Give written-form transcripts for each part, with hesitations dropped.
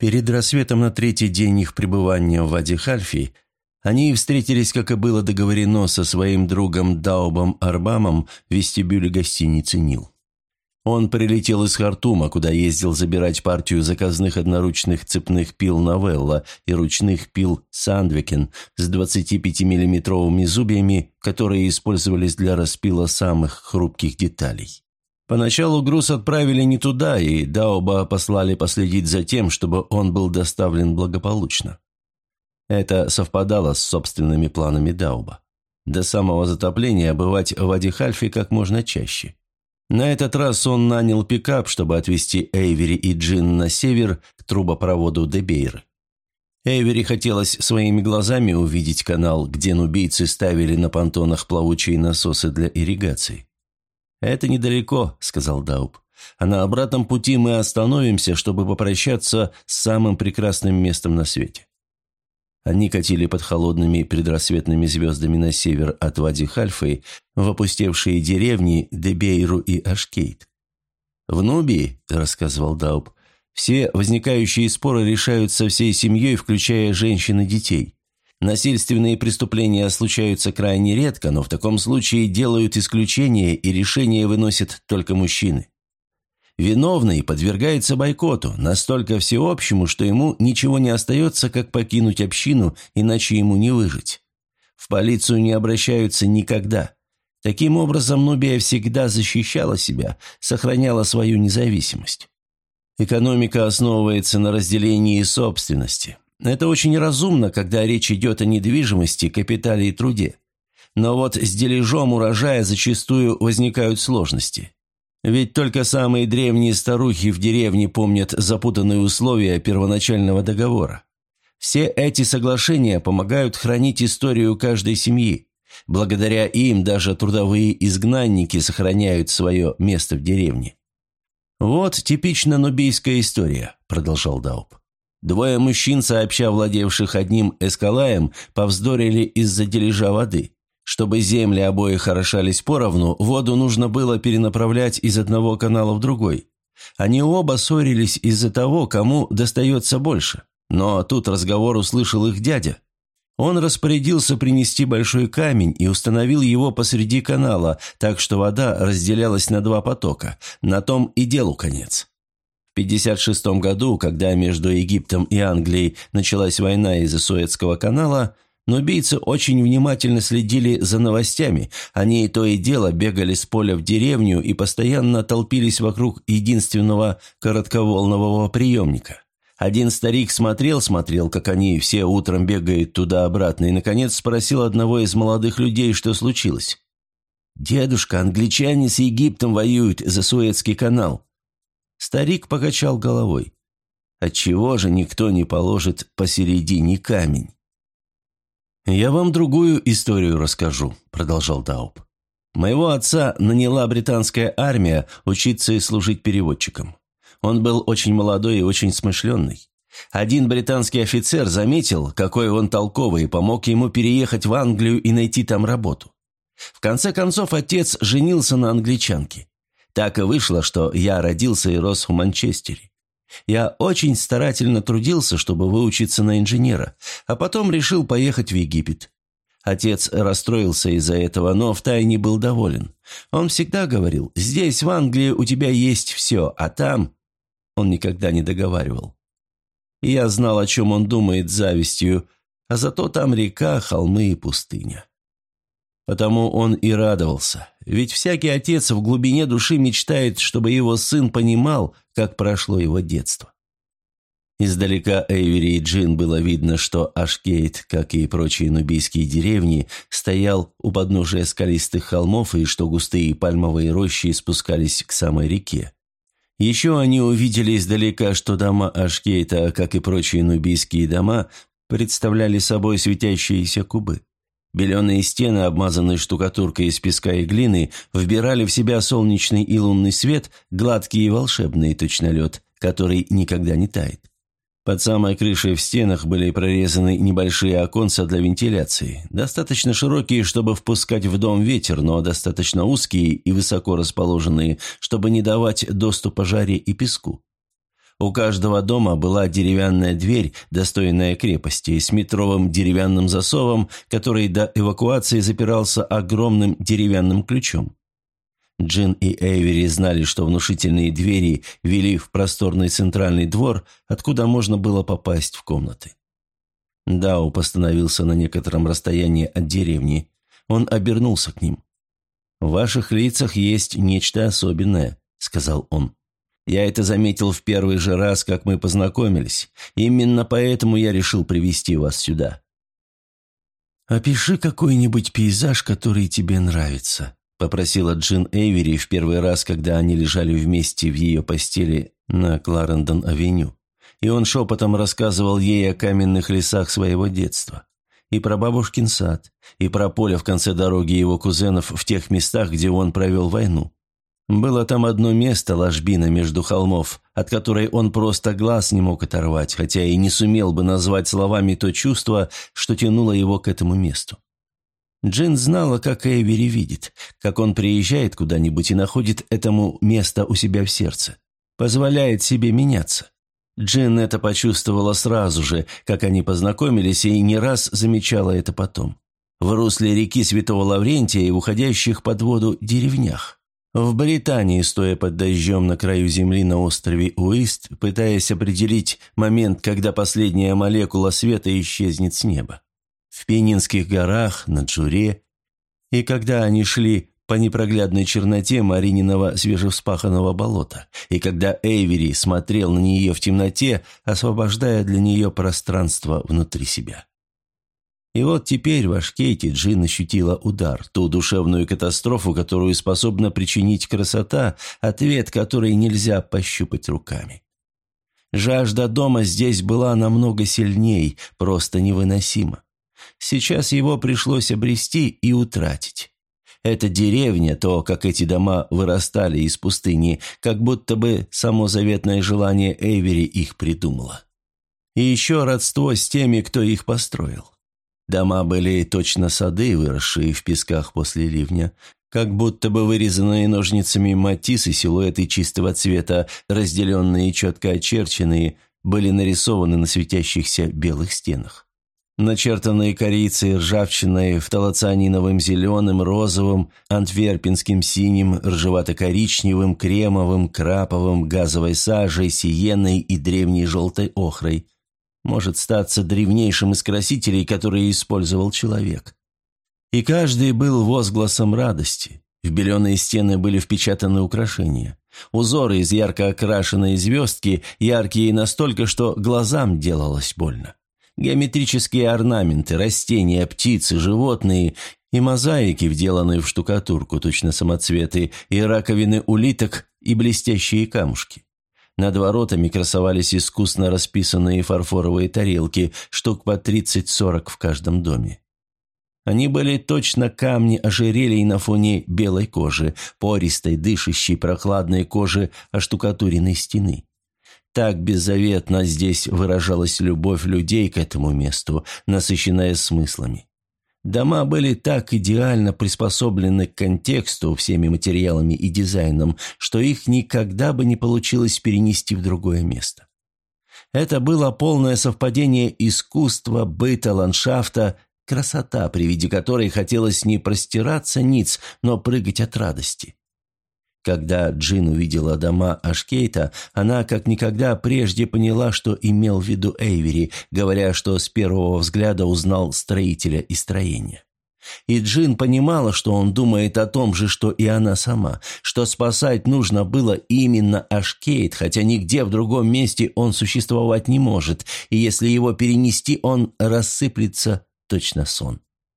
Перед рассветом на третий день их пребывания в Вади-Хальфи они встретились, как и было договорено, со своим другом Даубом Арбамом в вестибюле гостиницы «Нил». Он прилетел из Хартума, куда ездил забирать партию заказных одноручных цепных пил «Новелла» и ручных пил «Сандвикен» с 25-миллиметровыми зубьями, которые использовались для распила самых хрупких деталей. Поначалу груз отправили не туда, и Дауба послали последить за тем, чтобы он был доставлен благополучно. Это совпадало с собственными планами Дауба. До самого затопления бывать в Вади-Хальфи как можно чаще. На этот раз он нанял пикап, чтобы отвезти Эйвери и Джин на север к трубопроводу Дебейры. Эйвери хотелось своими глазами увидеть канал, где нубийцы ставили на понтонах плавучие насосы для ирригации. «Это недалеко», — сказал Дауб. «А на обратном пути мы остановимся, чтобы попрощаться с самым прекрасным местом на свете». Они катили под холодными предрассветными звездами на север от Вади-Хальфы в опустевшие деревни Дебейру и Ашкейт. «В Нубии, — рассказывал Дауб, — все возникающие споры решаются всей семьей, включая женщин и детей. Насильственные преступления случаются крайне редко, но в таком случае делают исключение, и решение выносят только мужчины. Виновный подвергается бойкоту, настолько всеобщему, что ему ничего не остается, как покинуть общину, иначе ему не выжить. В полицию не обращаются никогда. Таким образом, Нубия всегда защищала себя, сохраняла свою независимость. Экономика основывается на разделении собственности. Это очень разумно, когда речь идет о недвижимости, капитале и труде. Но вот с дележом урожая зачастую возникают сложности. Ведь только самые древние старухи в деревне помнят запутанные условия первоначального договора. Все эти соглашения помогают хранить историю каждой семьи. Благодаря им даже трудовые изгнанники сохраняют свое место в деревне. «Вот типично нубийская история», – продолжал Дауб. «Двое мужчин, сообща владевших одним эскалаем, повздорили из-за дележа воды. Чтобы земли обоих орошались поровну, воду нужно было перенаправлять из одного канала в другой. Они оба ссорились из-за того, кому достается больше. Но тут разговор услышал их дядя. Он распорядился принести большой камень и установил его посреди канала, так что вода разделялась на два потока. На том и делу конец. В 1956 году, когда между Египтом и Англией началась война из-за Суэцкого канала, нубийцы очень внимательно следили за новостями. Они то и дело бегали с поля в деревню и постоянно толпились вокруг единственного коротковолнового приемника. Один старик смотрел, как они все утром бегают туда-обратно, и, наконец, спросил одного из молодых людей, что случилось. «Дедушка, англичане с Египтом воюют за Суэцкий канал». Старик покачал головой. «Отчего же никто не положит посередине камень?» «Я вам другую историю расскажу», – продолжал Дауб. «Моего отца наняла британская армия учиться и служить переводчиком. Он был очень молодой и очень смышленый. Один британский офицер заметил, какой он толковый, и помог ему переехать в Англию и найти там работу. В конце концов, отец женился на англичанке. Так и вышло, что я родился и рос в Манчестере. Я очень старательно трудился, чтобы выучиться на инженера, а потом решил поехать в Египет. Отец расстроился из-за этого, но втайне был доволен. Он всегда говорил: «Здесь, в Англии, у тебя есть все, а там...» Он никогда не договаривал. И я знал, о чем он думает с завистью, а зато там река, холмы и пустыня. Потому он и радовался, ведь всякий отец в глубине души мечтает, чтобы его сын понимал, как прошло его детство. Издалека Эйвери и Джин было видно, что Ашкейт, как и прочие нубийские деревни, стоял у подножия скалистых холмов, и что густые пальмовые рощи спускались к самой реке. Еще они увидели издалека, что дома Ашкейта, как и прочие нубийские дома, представляли собой светящиеся кубы. Беленые стены, обмазанные штукатуркой из песка и глины, вбирали в себя солнечный и лунный свет, гладкий и волшебный, точно лед, который никогда не тает. Под самой крышей в стенах были прорезаны небольшие оконца для вентиляции, достаточно широкие, чтобы впускать в дом ветер, но достаточно узкие и высоко расположенные, чтобы не давать доступа жаре и песку. У каждого дома была деревянная дверь, достойная крепости, с метровым деревянным засовом, который до эвакуации запирался огромным деревянным ключом. Джин и Эйвери знали, что внушительные двери вели в просторный центральный двор, откуда можно было попасть в комнаты. Дауп остановился на некотором расстоянии от деревни. Он обернулся к ним. «В ваших лицах есть нечто особенное», — сказал он. «Я это заметил в первый же раз, как мы познакомились. Именно поэтому я решил привести вас сюда». «Опиши какой-нибудь пейзаж, который тебе нравится», — попросила Джин Эйвери в первый раз, когда они лежали вместе в ее постели на Кларендон-авеню. И он шепотом рассказывал ей о каменных лесах своего детства. И про бабушкин сад, и про поле в конце дороги его кузенов в тех местах, где он провел войну. Было там одно место, ложбина между холмов, от которой он просто глаз не мог оторвать, хотя и не сумел бы назвать словами то чувство, что тянуло его к этому месту. Джин знала, как Эйвери видит, как он приезжает куда-нибудь и находит этому место у себя в сердце, позволяет себе меняться. Джин это почувствовала сразу же, как они познакомились, и не раз замечала это потом. В русле реки Святого Лаврентия и в уходящих под воду деревнях. В Британии, стоя под дождем на краю земли на острове Уист, пытаясь определить момент, когда последняя молекула света исчезнет с неба. В Пенинских горах, на Джуре. И когда они шли по непроглядной черноте Марининого свежевспаханного болота, и когда Эйвери смотрел на нее в темноте, освобождая для нее пространство внутри себя. И вот теперь в Ашкейте Джин ощутила удар, ту душевную катастрофу, которую способна причинить красота, ответ которой нельзя пощупать руками. Жажда дома здесь была намного сильней, просто невыносима. Сейчас его пришлось обрести и утратить. Эта деревня, то, как эти дома вырастали из пустыни, как будто бы само заветное желание Эйвери их придумало. И еще родство с теми, кто их построил. Дома были точно сады, выросшие в песках после ливня, как будто бы вырезанные ножницами матисс и силуэты чистого цвета, разделенные и четко очерченные, были нарисованы на светящихся белых стенах. Начертанные корицей, ржавчиной, фталоцианиновым зеленым, розовым, антверпенским синим, ржевато-коричневым, кремовым, краповым, газовой сажей, сиеной и древней желтой охрой. Может статься древнейшим из красителей, которые использовал человек. И каждый был возгласом радости. В беленые стены были впечатаны украшения. Узоры из ярко окрашенной звездки, яркие настолько, что глазам делалось больно. Геометрические орнаменты, растения, птицы, животные и мозаики, вделанные в штукатурку, точно самоцветы, и раковины улиток, и блестящие камушки. Над воротами красовались искусно расписанные фарфоровые тарелки, штук по 30-40 в каждом доме. Они были точно камни ожерелий на фоне белой кожи, пористой, дышащей, прохладной кожи оштукатуренной стены. Так беззаветно здесь выражалась любовь людей к этому месту, насыщенная смыслами. Дома были так идеально приспособлены к контексту всеми материалами и дизайном, что их никогда бы не получилось перенести в другое место. Это было полное совпадение искусства, быта, ландшафта, красота, при виде которой хотелось не простираться ниц, но прыгать от радости. Когда Джин увидела дома Ашкейта, она как никогда прежде поняла, что имел в виду Эйвери, говоря, что с первого взгляда узнал строителя и строение. И Джин понимала, что он думает о том же, что и она сама, что спасать нужно было именно Ашкейт, хотя нигде в другом месте он существовать не может, и если его перенести, он рассыплется точно сон.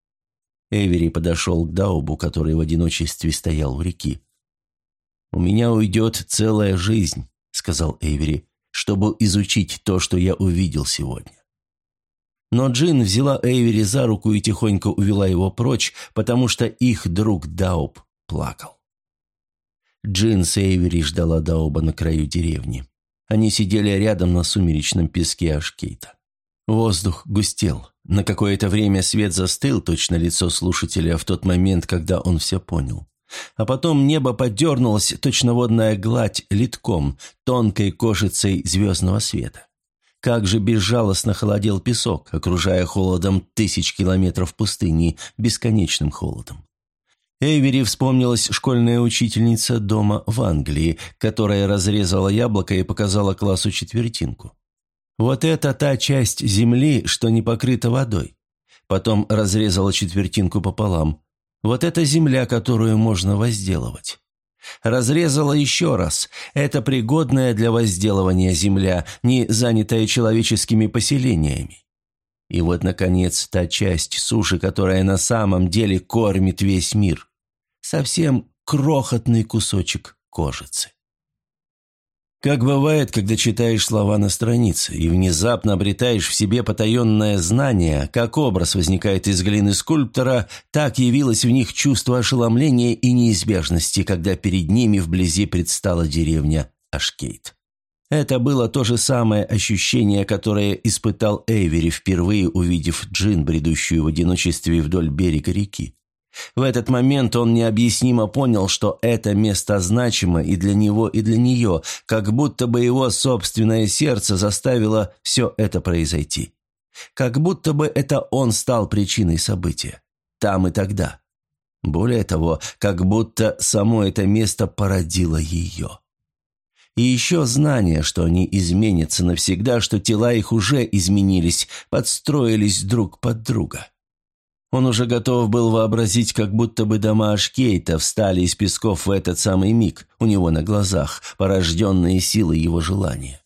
Эйвери подошел к Даубу, который в одиночестве стоял у реки. «У меня уйдет целая жизнь», — сказал Эйвери, «чтобы изучить то, что я увидел сегодня». Но Джин взяла Эйвери за руку и тихонько увела его прочь, потому что их друг Дауб плакал. Джин с Эйвери ждала Дауба на краю деревни. Они сидели рядом на сумеречном песке Ашкейта. Воздух густел. На какое-то время свет застыл, точно лицо слушателя в тот момент, когда он все понял. А потом небо подернулось, точно водная гладь, литком, тонкой кожицей звездного света. Как же безжалостно холодел песок, окружая холодом 1000 километров пустыни, бесконечным холодом. Эйвери вспомнилась школьная учительница дома в Англии, которая разрезала яблоко и показала классу четвертинку. Вот это та часть земли, что не покрыта водой. Потом разрезала четвертинку пополам. Вот это земля, которую можно возделывать. Разрезала еще раз. Это пригодная для возделывания земля, не занятая человеческими поселениями. И вот, наконец, та часть суши, которая на самом деле кормит весь мир. Совсем крохотный кусочек кожицы. Как бывает, когда читаешь слова на странице и внезапно обретаешь в себе потаенное знание, как образ возникает из глины скульптора, так явилось в них чувство ошеломления и неизбежности, когда перед ними вблизи предстала деревня Ашкейт. Это было то же самое ощущение, которое испытал Эйвери, впервые увидев Джин, бредущую в одиночестве вдоль берега реки. В этот момент он необъяснимо понял, что это место значимо и для него, и для нее, как будто бы его собственное сердце заставило все это произойти. Как будто бы это он стал причиной события. Там и тогда. Более того, как будто само это место породило ее. И еще знание, что они изменятся навсегда, что тела их уже изменились, подстроились друг под друга. Он уже готов был вообразить, как будто бы дома Ашкейта встали из песков в этот самый миг, у него на глазах, порожденные силой его желания.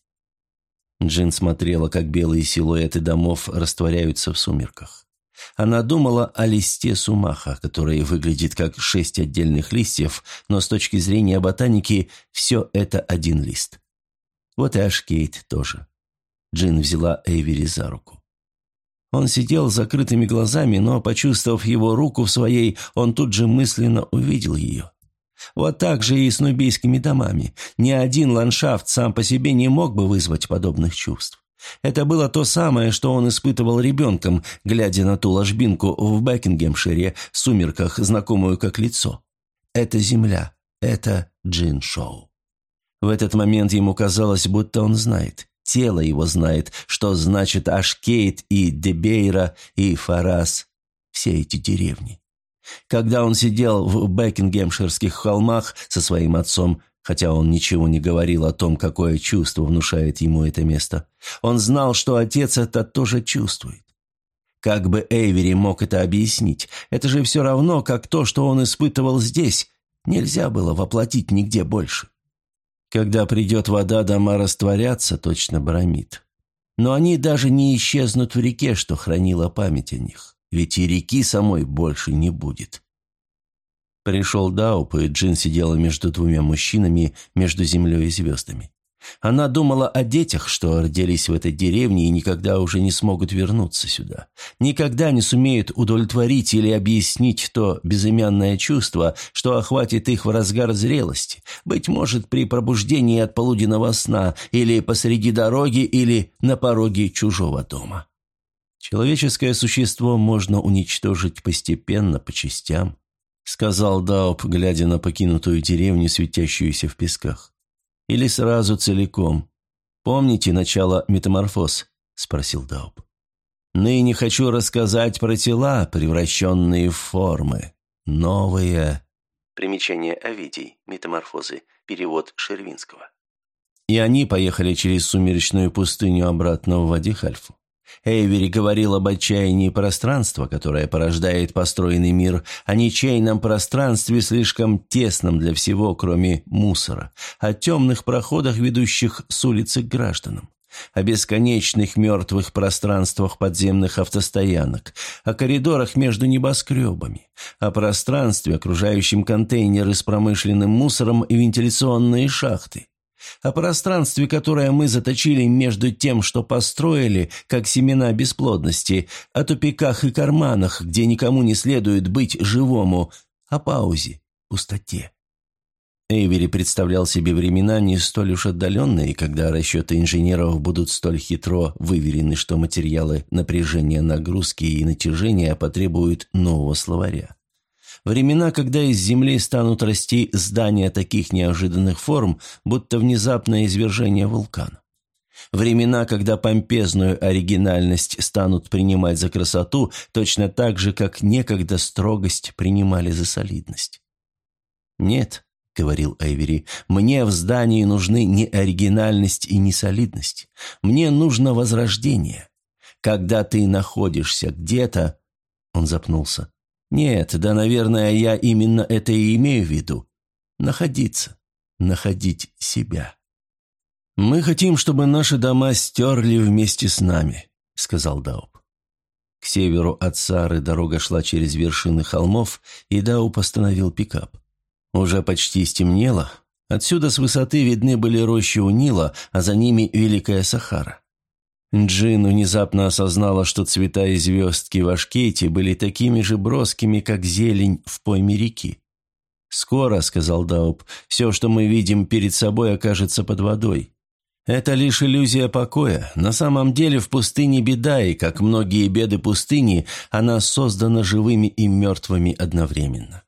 Джин смотрела, как белые силуэты домов растворяются в сумерках. Она думала о листе сумаха, который выглядит как 6 отдельных листьев, но с точки зрения ботаники все это один лист. Вот и Ашкейт тоже. Джин взяла Эйвери за руку. Он сидел с закрытыми глазами, но, почувствовав его руку в своей, он тут же мысленно увидел ее. Вот так же и с нубийскими домами. Ни один ландшафт сам по себе не мог бы вызвать подобных чувств. Это было то самое, что он испытывал ребенком, глядя на ту ложбинку в Бекингемшире, в сумерках, знакомую как лицо. Это земля, это Джин Шоу. В этот момент ему казалось, будто он знает. Тело его знает, что значит Ашкейт и Дебейра и Фарас, все эти деревни. Когда он сидел в Бекингемширских холмах со своим отцом, хотя он ничего не говорил о том, какое чувство внушает ему это место, он знал, что отец это тоже чувствует. Как бы Эйвери мог это объяснить? Это же все равно, как то, что он испытывал здесь. Нельзя было воплотить нигде больше. Когда придет вода, дома растворятся, точно бромид. Но они даже не исчезнут в реке, что хранила память о них. Ведь и реки самой больше не будет. Пришел Дауп, и Джин сидела между двумя мужчинами, между землей и звездами. Она думала о детях, что родились в этой деревне и никогда уже не смогут вернуться сюда. Никогда не сумеют удовлетворить или объяснить то безымянное чувство, что охватит их в разгар зрелости, быть может, при пробуждении от полуденного сна, или посреди дороги, или на пороге чужого дома. Человеческое существо можно уничтожить постепенно, по частям, сказал Дауп, глядя на покинутую деревню, светящуюся в песках. Или сразу целиком. Помните начало «Метаморфоз»? – спросил Дауп. Ныне хочу рассказать про тела, превращенные в формы. Новые. Примечание Овидий. Метаморфозы. Перевод Шервинского. И они поехали через сумеречную пустыню обратно в Вади-Хальфу. Эйвери говорил об отчаянии пространства, которое порождает построенный мир, о ничейном пространстве, слишком тесном для всего, кроме мусора, о темных проходах, ведущих с улицы к гражданам, о бесконечных мертвых пространствах подземных автостоянок, о коридорах между небоскребами, о пространстве, окружающем контейнеры с промышленным мусором и вентиляционные шахты, о пространстве, которое мы заточили между тем, что построили, как семена бесплодности, о тупиках и карманах, где никому не следует быть живому, о паузе, пустоте. Эйвери представлял себе времена не столь уж отдаленные, когда расчеты инженеров будут столь хитро выверены, что материалы напряжения, нагрузки и натяжения потребуют нового словаря. Времена, когда из земли станут расти здания таких неожиданных форм, будто внезапное извержение вулкана. Времена, когда помпезную оригинальность станут принимать за красоту, точно так же, как некогда строгость принимали за солидность. «Нет», — говорил Эйвери, — «мне в здании нужны не оригинальность и не солидность. Мне нужно возрождение. Когда ты находишься где-то...» Он запнулся. «Нет, да, наверное, я именно это и имею в виду. Находиться, находить себя». «Мы хотим, чтобы наши дома стерли вместе с нами», — сказал Дауб. К северу от Сары дорога шла через вершины холмов, и Дауб остановил пикап. Уже почти стемнело. Отсюда с высоты видны были рощи у Нила, а за ними Великая Сахара. Джин внезапно осознала, что цвета и звездки в Ашкете были такими же броскими, как зелень в пойме реки. «Скоро», — сказал Дауб, — «все, что мы видим перед собой, окажется под водой. Это лишь иллюзия покоя. На самом деле в пустыне беда, и, как многие беды пустыни, она создана живыми и мертвыми одновременно».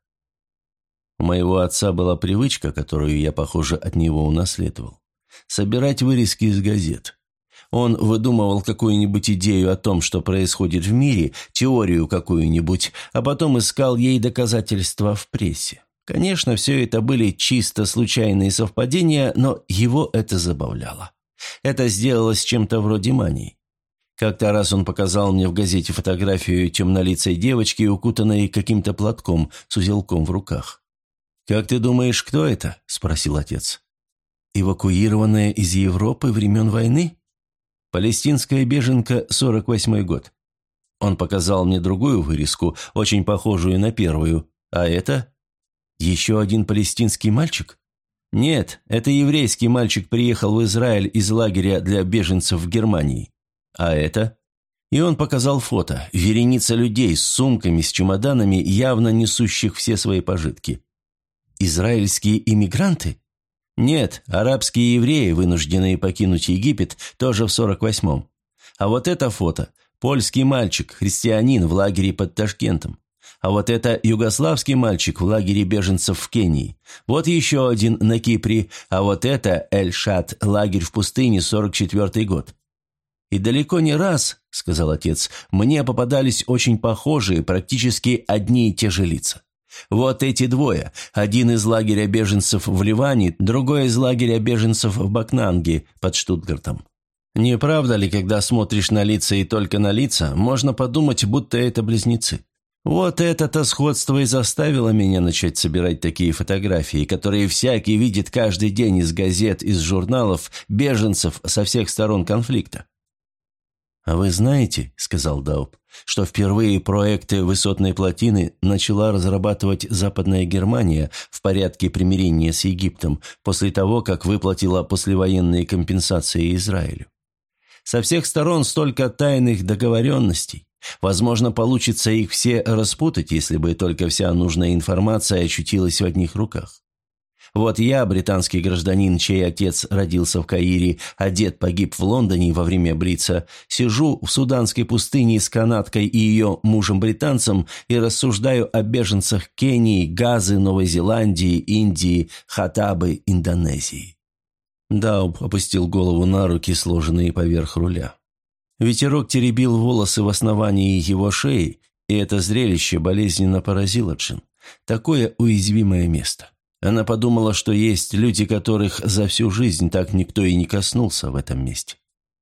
У моего отца была привычка, которую я, похоже, от него унаследовал. Собирать вырезки из газет. Он выдумывал какую-нибудь идею о том, что происходит в мире, теорию какую-нибудь, а потом искал ей доказательства в прессе. Конечно, все это были чисто случайные совпадения, но его это забавляло. Это сделалось чем-то вроде мании. Как-то раз он показал мне в газете фотографию темнолицей девочки, укутанной каким-то платком с узелком в руках. «Как ты думаешь, кто это?» – спросил отец. «Эвакуированная из Европы времен войны? Палестинская беженка, 48-й год». Он показал мне другую вырезку, очень похожую на первую. А это? Еще один палестинский мальчик? Нет, это еврейский мальчик приехал в Израиль из лагеря для беженцев в Германии. А это? И он показал фото. Вереница людей с сумками, с чемоданами, явно несущих все свои пожитки. Израильские иммигранты? Нет, арабские евреи, вынужденные покинуть Египет, тоже в 48-м. А вот это фото. Польский мальчик, христианин в лагере под Ташкентом. А вот это югославский мальчик в лагере беженцев в Кении. Вот еще один на Кипре. А вот это Эль-Шат, лагерь в пустыне, 44-й год. «И далеко не раз, — сказал отец, — мне попадались очень похожие, практически одни и те же лица. Вот эти двое. Один из лагеря беженцев в Ливане, другой из лагеря беженцев в Бакнанге под Штутгартом. Не правда ли, когда смотришь на лица и только на лица, можно подумать, будто это близнецы? Вот это-то сходство и заставило меня начать собирать такие фотографии, которые всякий видит каждый день из газет, из журналов, беженцев со всех сторон конфликта. «А вы знаете, — сказал Дауб, — что впервые проекты высотной плотины начала разрабатывать Западная Германия в порядке примирения с Египтом после того, как выплатила послевоенные компенсации Израилю? Со всех сторон столько тайных договоренностей. Возможно, получится их все распутать, если бы только вся нужная информация очутилась в одних руках. Вот я, британский гражданин, чей отец родился в Каире, а дед погиб в Лондоне во время Блица, сижу в суданской пустыне с канадкой и ее мужем-британцем и рассуждаю о беженцах Кении, Газы, Новой Зеландии, Индии, Хаттабы, Индонезии». Дауб опустил голову на руки, сложенные поверх руля. Ветерок теребил волосы в основании его шеи, и это зрелище болезненно поразило Джин. Такое уязвимое место. Она подумала, что есть люди, которых за всю жизнь так никто и не коснулся в этом месте.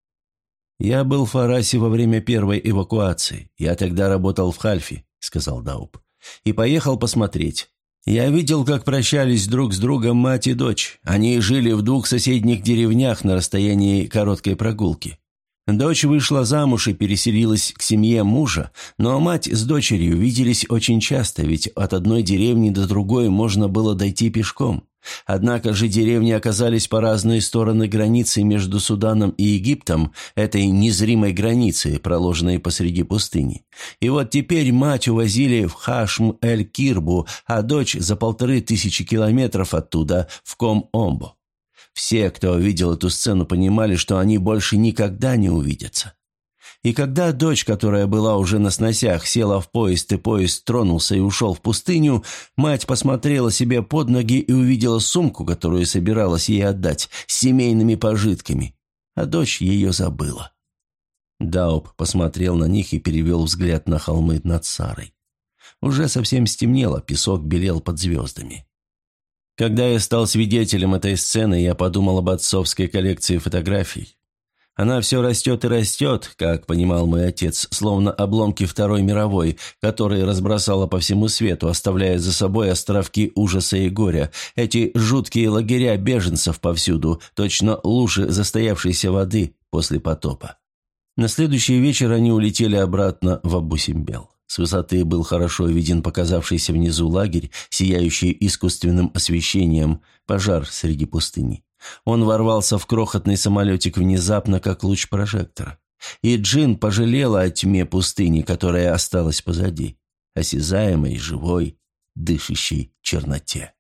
«Я был в Фарасе во время первой эвакуации. Я тогда работал в Хальфе», — сказал Дауб, — «и поехал посмотреть. Я видел, как прощались друг с другом мать и дочь. Они жили в 2 соседних деревнях на расстоянии короткой прогулки. Дочь вышла замуж и переселилась к семье мужа, но мать с дочерью виделись очень часто, ведь от одной деревни до другой можно было дойти пешком. Однако же деревни оказались по разные стороны границы между Суданом и Египтом, этой незримой границы, проложенной посреди пустыни. И вот теперь мать увозили в Хашм-эль-Кирбу, а дочь за 1500 километров оттуда, в Ком-Омбо. Все, кто видел эту сцену, понимали, что они больше никогда не увидятся. И когда дочь, которая была уже на сносях, села в поезд, и поезд тронулся и ушел в пустыню, мать посмотрела себе под ноги и увидела сумку, которую собиралась ей отдать, с семейными пожитками, а дочь ее забыла. Дауб посмотрел на них и перевел взгляд на холмы над Сарой. Уже совсем стемнело, песок белел под звездами. Когда я стал свидетелем этой сцены, я подумал об отцовской коллекции фотографий. Она все растет и растет, как понимал мой отец, словно обломки Второй мировой, которые разбросала по всему свету, оставляя за собой островки ужаса и горя, эти жуткие лагеря беженцев повсюду, точно лужи застоявшейся воды после потопа. На следующий вечер они улетели обратно в Абу-Симбел. С высоты был хорошо виден показавшийся внизу лагерь, сияющий искусственным освещением, пожар среди пустыни. Он ворвался в крохотный самолетик внезапно, как луч прожектора. И Джин пожалела о тьме пустыни, которая осталась позади, осязаемой, живой, дышащей черноте.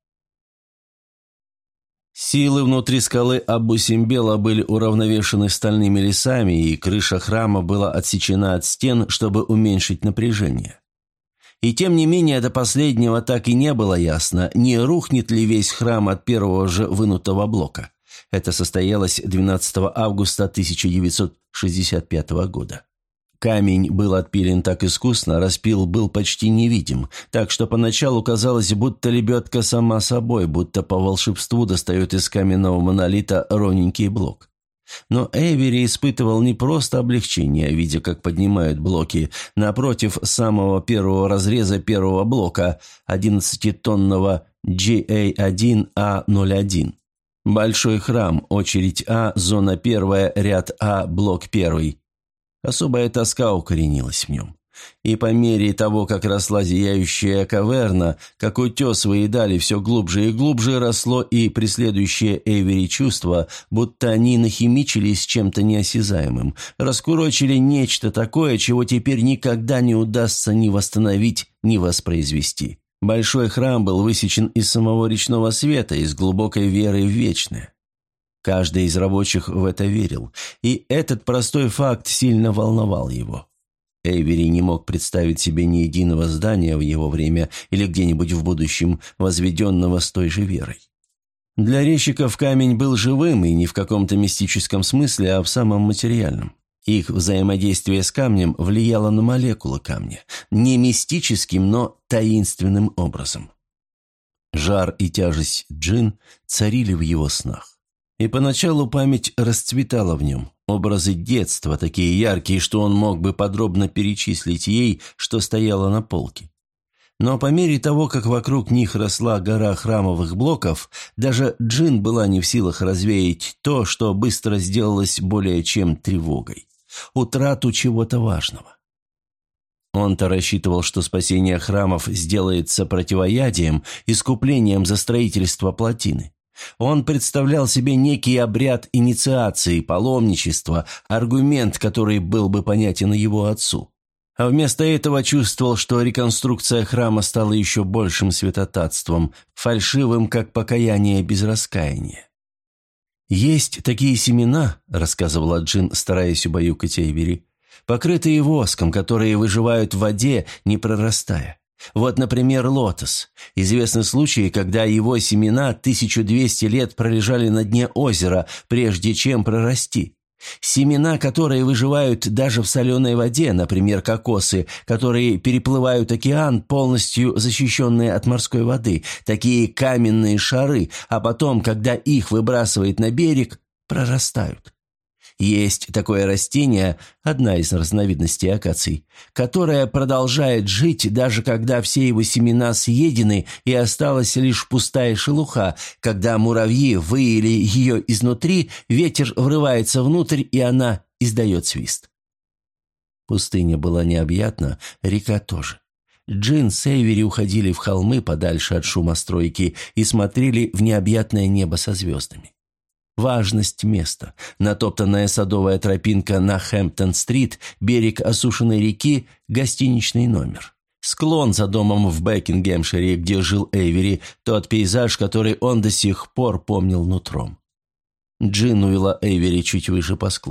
Силы внутри скалы Абу-Симбела были уравновешены стальными лесами, и крыша храма была отсечена от стен, чтобы уменьшить напряжение. И тем не менее до последнего так и не было ясно, не рухнет ли весь храм от первого же вынутого блока. Это состоялось 12 августа 1965 года. Камень был отпилен так искусно, распил был почти невидим, так что поначалу казалось, будто лебедка сама собой, будто по волшебству достает из каменного монолита ровненький блок. Но Эйвери испытывал не просто облегчение, видя, как поднимают блоки. Напротив самого первого разреза первого блока, 11-тонного GA1A01. Большой храм, очередь А, зона 1, ряд А, блок 1. Особая тоска укоренилась в нем. И по мере того, как росла зияющая каверна, как утес выедали все глубже и глубже, росло и преследующее Эйвери чувство, будто они нахимичились чем-то неосязаемым, раскурочили нечто такое, чего теперь никогда не удастся ни восстановить, ни воспроизвести. Большой храм был высечен из самого речного света, из глубокой веры в вечное. Каждый из рабочих в это верил, и этот простой факт сильно волновал его. Эйвери не мог представить себе ни единого здания в его время или где-нибудь в будущем, возведенного с той же верой. Для резчиков камень был живым и не в каком-то мистическом смысле, а в самом материальном. Их взаимодействие с камнем влияло на молекулы камня, не мистическим, но таинственным образом. Жар и тяжесть Джин царили в его снах. И поначалу память расцветала в нем. Образы детства, такие яркие, что он мог бы подробно перечислить ей, что стояло на полке. Но по мере того, как вокруг них росла гора храмовых блоков, даже Джин была не в силах развеять то, что быстро сделалось более чем тревогой. Утрату чего-то важного. Он-то рассчитывал, что спасение храмов сделается противоядием, искуплением за строительство плотины. Он представлял себе некий обряд инициации, паломничества, аргумент, который был бы понятен его отцу. А вместо этого чувствовал, что реконструкция храма стала еще большим святотатством, фальшивым, как покаяние без раскаяния. «Есть такие семена», — рассказывала Джин, стараясь убаюкать Эйвери, «покрытые воском, которые выживают в воде, не прорастая. Вот, например, лотос. Известны случаи, когда его семена 1200 лет пролежали на дне озера, прежде чем прорасти. Семена, которые выживают даже в соленой воде, например, кокосы, которые переплывают океан, полностью защищенные от морской воды, такие каменные шары, а потом, когда их выбрасывает на берег, прорастают. Есть такое растение, одна из разновидностей акаций, которое продолжает жить, даже когда все его семена съедены и осталась лишь пустая шелуха. Когда муравьи выели ее изнутри, ветер врывается внутрь, и она издает свист. Пустыня была необъятна, река тоже. Джин с Эйвери уходили в холмы подальше от шума стройки и смотрели в необъятное небо со звездами. Важность места. Натоптанная садовая тропинка на Хэмптон-стрит, берег осушенной реки, гостиничный номер. Склон за домом в Бекингемшире, где жил Эйвери, тот пейзаж, который он до сих пор помнил нутром. Джин увела Эйвери чуть выше по склону.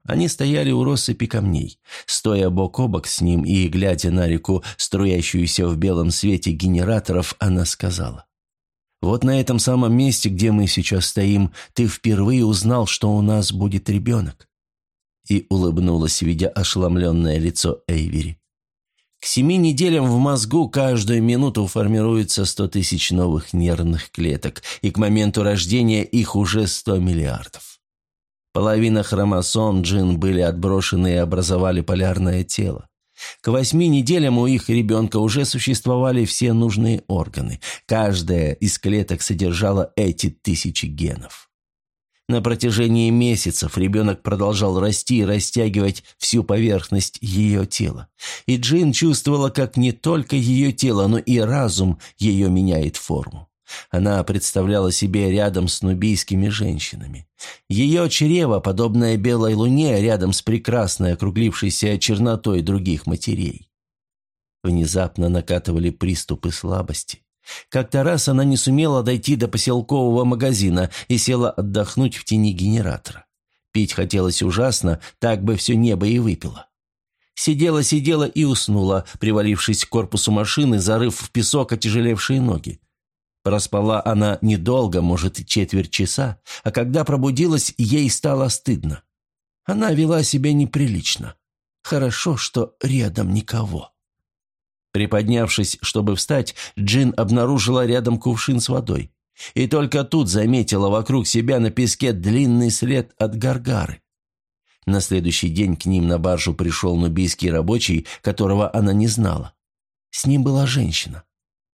Они стояли у россыпи камней. Стоя бок о бок с ним и глядя на реку, струящуюся в белом свете генераторов, она сказала: «Вот на этом самом месте, где мы сейчас стоим, ты впервые узнал, что у нас будет ребенок». И улыбнулась, видя ошеломленное лицо Эйвери. К 7 неделям в мозгу каждую минуту формируется 100 тысяч новых нервных клеток, и к моменту рождения их уже 100 миллиардов. Половина хромосом Джин были отброшены и образовали полярное тело. К 8 неделям у их ребенка уже существовали все нужные органы. Каждая из клеток содержала эти 1000 генов. На протяжении месяцев ребенок продолжал расти и растягивать всю поверхность ее тела. И Джин чувствовала, как не только ее тело, но и разум ее меняет форму. Она представляла себе рядом с нубийскими женщинами. Ее чрево, подобное белой луне, рядом с прекрасной округлившейся чернотой других матерей. Внезапно накатывали приступы слабости. Как-то раз она не сумела дойти до поселкового магазина и села отдохнуть в тени генератора. Пить хотелось ужасно, так бы все небо и выпила. Сидела и уснула, привалившись к корпусу машины, зарыв в песок отяжелевшие ноги. Проспала она недолго, может, четверть часа, а когда пробудилась, ей стало стыдно. Она вела себя неприлично. Хорошо, что рядом никого. Приподнявшись, чтобы встать, Джин обнаружила рядом кувшин с водой. И только тут заметила вокруг себя на песке длинный след от гаргары. На следующий день к ним на баржу пришел нубийский рабочий, которого она не знала. С ним была женщина.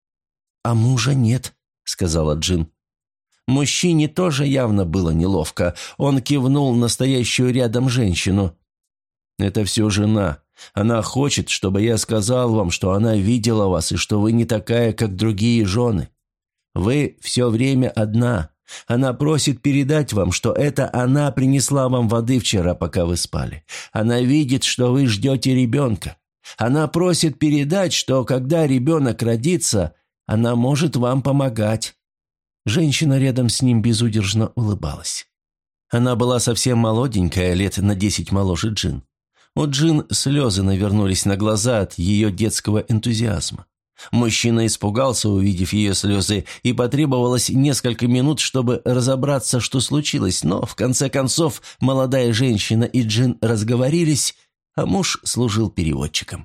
«А мужа нет», — сказала Джин. Мужчине тоже явно было неловко. Он кивнул на стоящую рядом женщину. «Это все жена. Она хочет, чтобы я сказал вам, что она видела вас и что вы не такая, как другие жены. Вы все время одна. Она просит передать вам, что это она принесла вам воды вчера, пока вы спали. Она видит, что вы ждете ребенка. Она просит передать, что когда ребенок родится, она может вам помогать». Женщина рядом с ним безудержно улыбалась. Она была совсем молоденькая, лет на 10 моложе Джин. У Джин слезы навернулись на глаза от ее детского энтузиазма. Мужчина испугался, увидев ее слезы, и потребовалось несколько минут, чтобы разобраться, что случилось, но, в конце концов, молодая женщина и Джин разговорились, а муж служил переводчиком.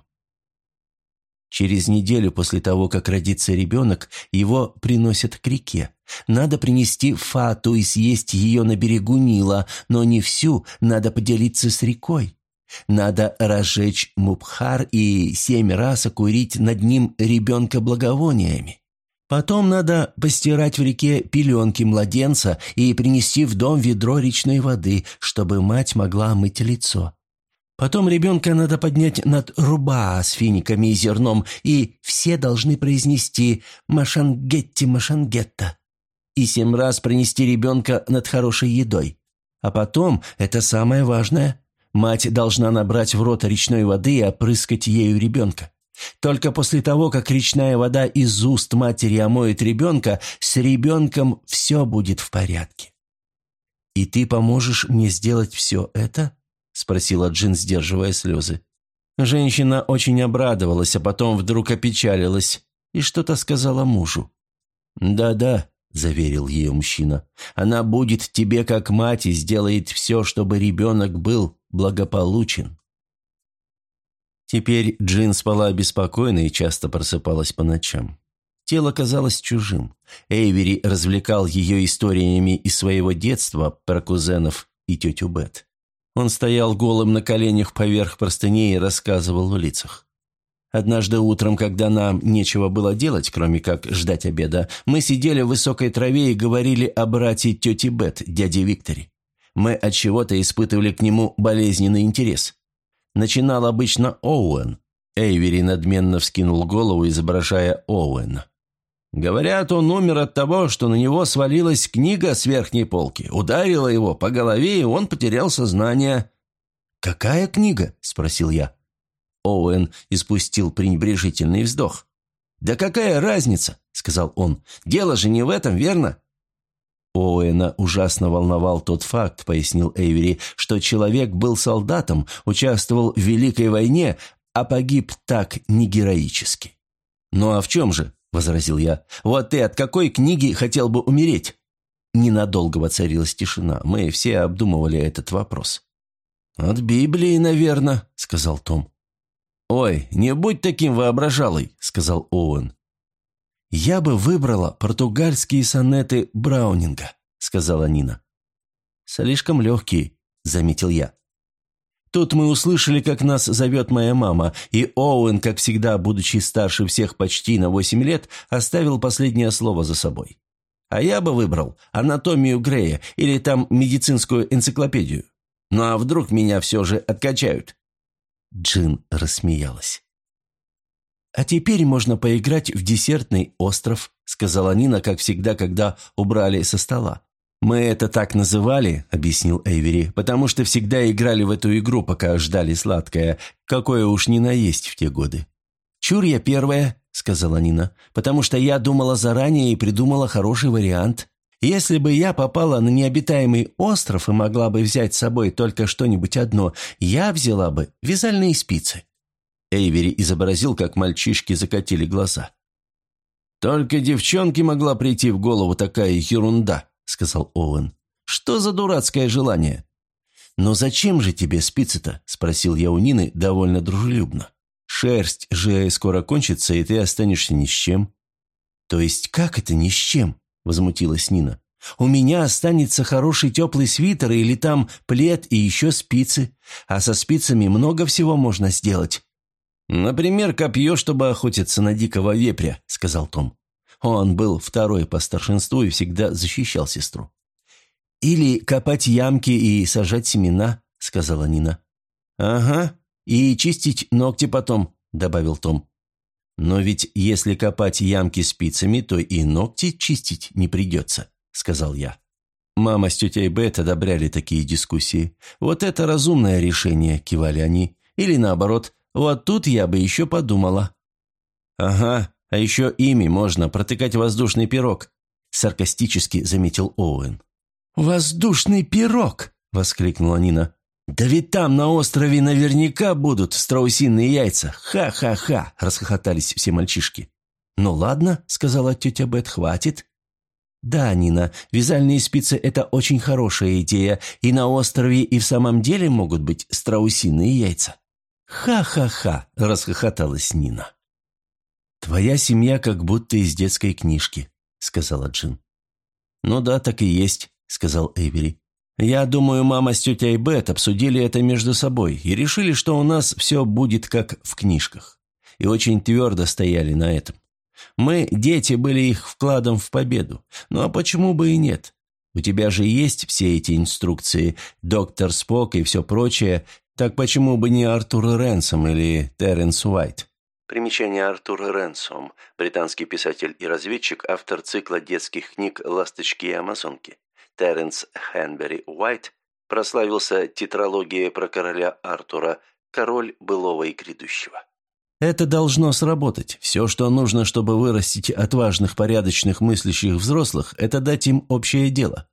Через неделю после того, как родится ребенок, его приносят к реке. Надо принести фату и съесть ее на берегу Нила, но не всю, надо поделиться с рекой. Надо разжечь мубхар и 7 раз окурить над ним ребенка благовониями. Потом надо постирать в реке пеленки младенца и принести в дом ведро речной воды, чтобы мать могла мыть лицо. Потом ребенка надо поднять над руба с финиками и зерном, и все должны произнести «Машангетти, Машангетта» и 7 раз принести ребенка над хорошей едой. А потом, это самое важное, мать должна набрать в рот речной воды и опрыскать ею ребенка. Только после того, как речная вода из уст матери омоет ребенка, с ребенком все будет в порядке. «И ты поможешь мне сделать все это?» – спросила Джин, сдерживая слезы. Женщина очень обрадовалась, а потом вдруг опечалилась и что-то сказала мужу. «Да-да», – заверил ее мужчина, – «она будет тебе как мать и сделает все, чтобы ребенок был благополучен». Теперь Джин спала беспокойно и часто просыпалась по ночам. Тело казалось чужим. Эйвери развлекал ее историями из своего детства про кузенов и тетю Бет. Он стоял голым на коленях поверх простыней и рассказывал в лицах. Однажды утром, когда нам нечего было делать, кроме как ждать обеда, мы сидели в высокой траве и говорили о брате тети Бет, дяде Викторе. Мы от чего-то испытывали к нему болезненный интерес. Начинал обычно Оуэн. Эйвери надменно вскинул голову, изображая Оуэна. Говорят, он умер от того, что на него свалилась книга с верхней полки, ударила его по голове, и он потерял сознание. «Какая книга?» – спросил я. Оуэн испустил пренебрежительный вздох. «Да какая разница?» – сказал он. «Дело же не в этом, верно?» Оуэна ужасно волновал тот факт, пояснил Эйвери, что человек был солдатом, участвовал в Великой войне, а погиб так не героически. «Ну а в чем же?» – возразил я. «Вот ты от какой книги хотел бы умереть?» Ненадолго воцарилась тишина. Мы все обдумывали этот вопрос. «От Библии, наверное», – сказал Том. «Ой, не будь таким воображалой», – сказал Оуэн. «Я бы выбрала португальские сонеты Браунинга», – сказала Нина. «Слишком легкие», – заметил я. Тут мы услышали, как нас зовет моя мама, и Оуэн, как всегда, будучи старше всех почти на 8 лет, оставил последнее слово за собой. А я бы выбрал «Анатомию Грея» или там медицинскую энциклопедию. Ну а вдруг меня все же откачают?» Джин рассмеялась. «А теперь можно поиграть в десертный остров», — сказала Нина, как всегда, когда убрали со стола. «Мы это так называли», — объяснил Эйвери, «потому что всегда играли в эту игру, пока ждали сладкое, какое уж ни наесть в те годы». «Чур я первая», — сказала Нина, «потому что я думала заранее и придумала хороший вариант. Если бы я попала на необитаемый остров и могла бы взять с собой только что-нибудь одно, я взяла бы вязальные спицы». Эйвери изобразил, как мальчишки закатили глаза. «Только девчонке могла прийти в голову такая ерунда», — сказал Оуэн. «Что за дурацкое желание?» «Но зачем же тебе спицы-то?» — спросил я у Нины довольно дружелюбно. «Шерсть же скоро кончится, и ты останешься ни с чем». «То есть как это ни с чем?» — возмутилась Нина. «У меня останется хороший теплый свитер или там плед и еще спицы, а со спицами много всего можно сделать». «Например, копье, чтобы охотиться на дикого вепря», — сказал Том. Он был второй по старшинству и всегда защищал сестру. «Или копать ямки и сажать семена», — сказала Нина. «Ага, и чистить ногти потом», — добавил Том. «Но ведь если копать ямки спицами, то и ногти чистить не придется», — сказал я. Мама с тетей Бет одобряли такие дискуссии. «Вот это разумное решение», — кивали они. «Или наоборот, вот тут я бы еще подумала». «Ага, а еще ими можно протыкать воздушный пирог», — саркастически заметил Оуэн. «Воздушный пирог!» — воскликнула Нина. «Да ведь там на острове наверняка будут страусиные яйца! Ха-ха-ха!» — расхохотались все мальчишки. «Ну ладно», — сказала тетя Бет, — «хватит». «Да, Нина, вязальные спицы — это очень хорошая идея, и на острове и в самом деле могут быть страусиные яйца». «Ха-ха-ха!» — расхохоталась Нина. «Твоя семья как будто из детской книжки», — сказала Джин. «Ну да, так и есть», — сказал Эйвери. «Я думаю, мама с тетей Бет обсудили это между собой и решили, что у нас все будет как в книжках. И очень твердо стояли на этом. Мы, дети, были их вкладом в победу. Ну а почему бы и нет? У тебя же есть все эти инструкции, доктор Спок и все прочее, так почему бы не Артур Рэнсом или Терренс Уайт?» Примечание: Артур Рэнсом, британский писатель и разведчик, автор цикла детских книг «Ласточки и амазонки». Терренс Хенбери Уайт прославился тетралогией про короля Артура «Король былого и грядущего». Это должно сработать. Все, что нужно, чтобы вырастить отважных, порядочных, мыслящих взрослых, это дать им общее дело.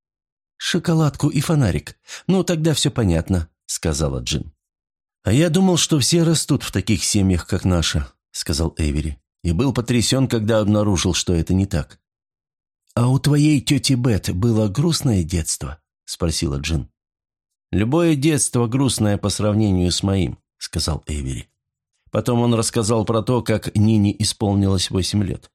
«Шоколадку и фонарик. Ну, тогда все понятно», — сказала Джин. «А я думал, что все растут в таких семьях, как наша», — сказал Эйвери. И был потрясен, когда обнаружил, что это не так. «А у твоей тети Бет было грустное детство?» – спросила Джин. «Любое детство грустное по сравнению с моим», – сказал Эйвери. Потом он рассказал про то, как Нине исполнилось 8 лет.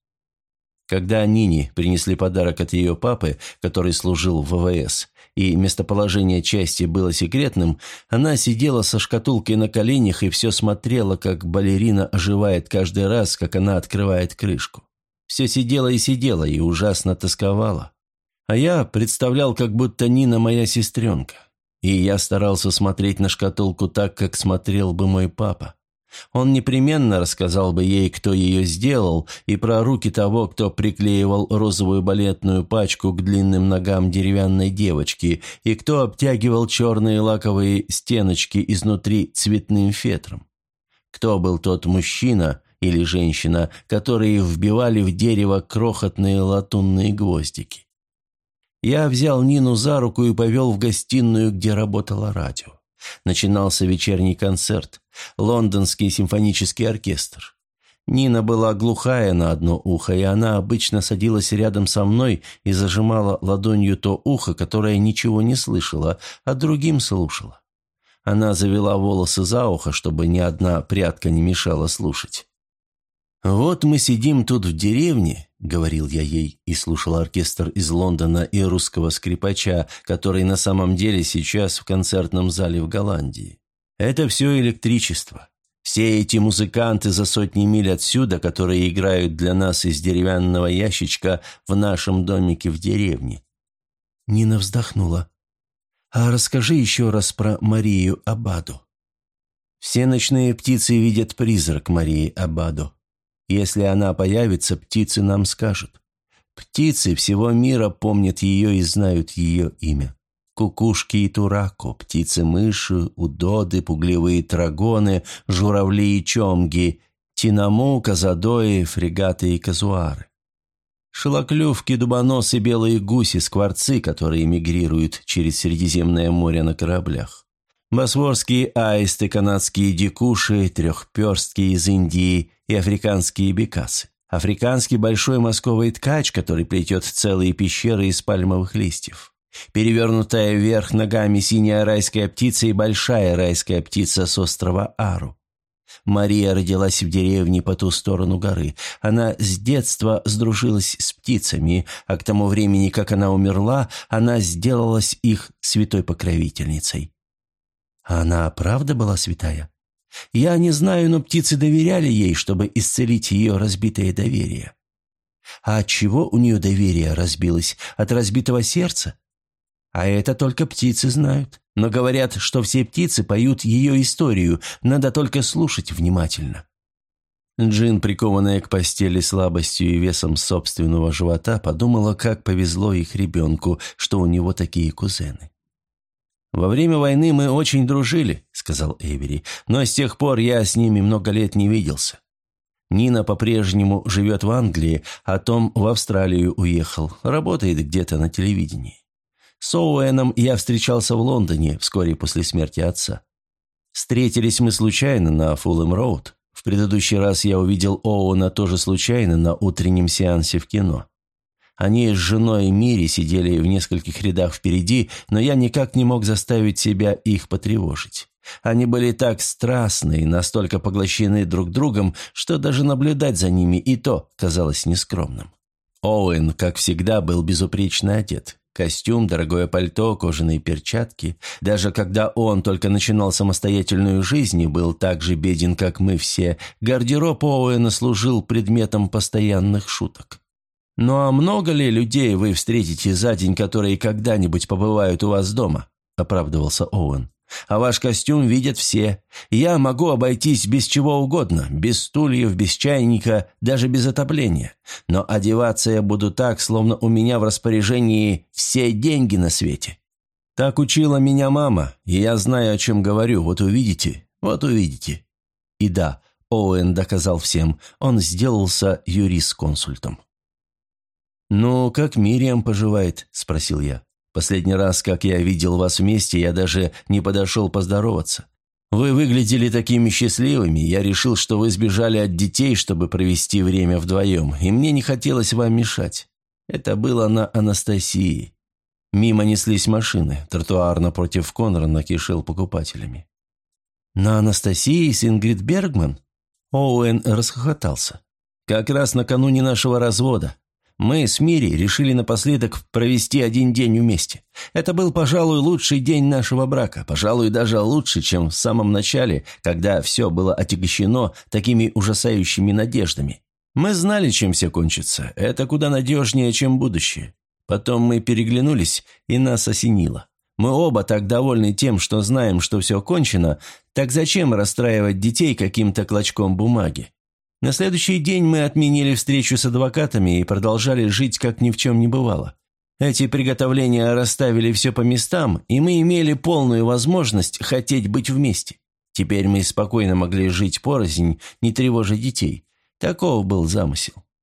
Когда Нине принесли подарок от ее папы, который служил в ВВС, и местоположение части было секретным, она сидела со шкатулкой на коленях и все смотрела, как балерина оживает каждый раз, как она открывает крышку. Все сидела и ужасно тосковала. А я представлял, как будто Нина моя сестренка. И я старался смотреть на шкатулку так, как смотрел бы мой папа. Он непременно рассказал бы ей, кто ее сделал, и про руки того, кто приклеивал розовую балетную пачку к длинным ногам деревянной девочки, и кто обтягивал черные лаковые стеночки изнутри цветным фетром. Кто был тот мужчина или женщина, которые вбивали в дерево крохотные латунные гвоздики. Я взял Нину за руку и повел в гостиную, где работало радио. Начинался вечерний концерт, лондонский симфонический оркестр. Нина была глухая на одно ухо, и она обычно садилась рядом со мной и зажимала ладонью то ухо, которое ничего не слышало, а другим слушала. Она завела волосы за ухо, чтобы ни одна прядка не мешала слушать. «Вот мы сидим тут в деревне», — говорил я ей, и слушал оркестр из Лондона и русского скрипача, который на самом деле сейчас в концертном зале в Голландии. «Это все электричество. Все эти музыканты за сотни миль отсюда, которые играют для нас из деревянного ящичка в нашем домике в деревне». Нина вздохнула. «А расскажи еще раз про Марию Аббаду». «Все ночные птицы видят призрак Марии Аббаду. Если она появится, птицы нам скажут. Птицы всего мира помнят ее и знают ее имя. Кукушки и турако, птицы-мыши, удоды, пугливые трагоны, журавли и чомги, тинаму, казадои, фрегаты и казуары. Шелоклювки, дубоносы, белые гуси, скворцы, которые мигрируют через Средиземное море на кораблях. Босфорские аисты, канадские дикуши, трехперстки из Индии и африканские бекасы. Африканский большой московый ткач, который плетет целые пещеры из пальмовых листьев. Перевернутая вверх ногами синяя райская птица и большая райская птица с острова Ару. Мария родилась в деревне по ту сторону горы. Она с детства сдружилась с птицами, а к тому времени, как она умерла, она сделалась их святой покровительницей. А она правда была святая? Я не знаю, но птицы доверяли ей, чтобы исцелить ее разбитое доверие. А от чего у нее доверие разбилось? От разбитого сердца? А это только птицы знают. Но говорят, что все птицы поют ее историю, надо только слушать внимательно. Джин, прикованная к постели слабостью и весом собственного живота, подумала, как повезло их ребенку, что у него такие кузены. «Во время войны мы очень дружили», — сказал Эйвери, «но с тех пор я с ними много лет не виделся. Нина по-прежнему живет в Англии, а Том в Австралию уехал, работает где-то на телевидении. С Оуэном я встречался в Лондоне вскоре после смерти отца. Встретились мы случайно на Фулхэм-роуд. В предыдущий раз я увидел Оуэна тоже случайно на утреннем сеансе в кино. Они с женой Мири сидели в нескольких рядах впереди, но я никак не мог заставить себя их потревожить. Они были так страстны и настолько поглощены друг другом, что даже наблюдать за ними и то казалось нескромным. Оуэн, как всегда, был безупречно одет. Костюм, дорогое пальто, кожаные перчатки. Даже когда он только начинал самостоятельную жизнь и был так же беден, как мы все, гардероб Оуэна служил предметом постоянных шуток. «Ну а много ли людей вы встретите за день, которые когда-нибудь побывают у вас дома?» – оправдывался Оуэн. «А ваш костюм видят все. Я могу обойтись без чего угодно, без стульев, без чайника, даже без отопления. Но одеваться я буду так, словно у меня в распоряжении все деньги на свете. Так учила меня мама, и я знаю, о чем говорю. Вот увидите, вот увидите». И да, Оуэн доказал всем, он сделался юрисконсультом. «Ну, как Мириам поживает?» – спросил я. «Последний раз, как я видел вас вместе, я даже не подошел поздороваться. Вы выглядели такими счастливыми, я решил, что вы сбежали от детей, чтобы провести время вдвоем, и мне не хотелось вам мешать. Это было на Анастасии». Мимо неслись машины, тротуар напротив Конрана кишел покупателями. «На Анастасии с Ингрид Бергман?» Оуэн расхохотался. «Как раз накануне нашего развода. Мы с Мири решили напоследок провести один день вместе. Это был, пожалуй, лучший день нашего брака, пожалуй, даже лучше, чем в самом начале, когда все было отягощено такими ужасающими надеждами. Мы знали, чем все кончится, это куда надежнее, чем будущее. Потом мы переглянулись, и нас осенило. Мы оба так довольны тем, что знаем, что все кончено, так зачем расстраивать детей каким-то клочком бумаги? На следующий день мы отменили встречу с адвокатами и продолжали жить, как ни в чем не бывало. Эти приготовления расставили все по местам, и мы имели полную возможность хотеть быть вместе. Теперь мы спокойно могли жить порознь, не тревожа детей. Таков был замысел.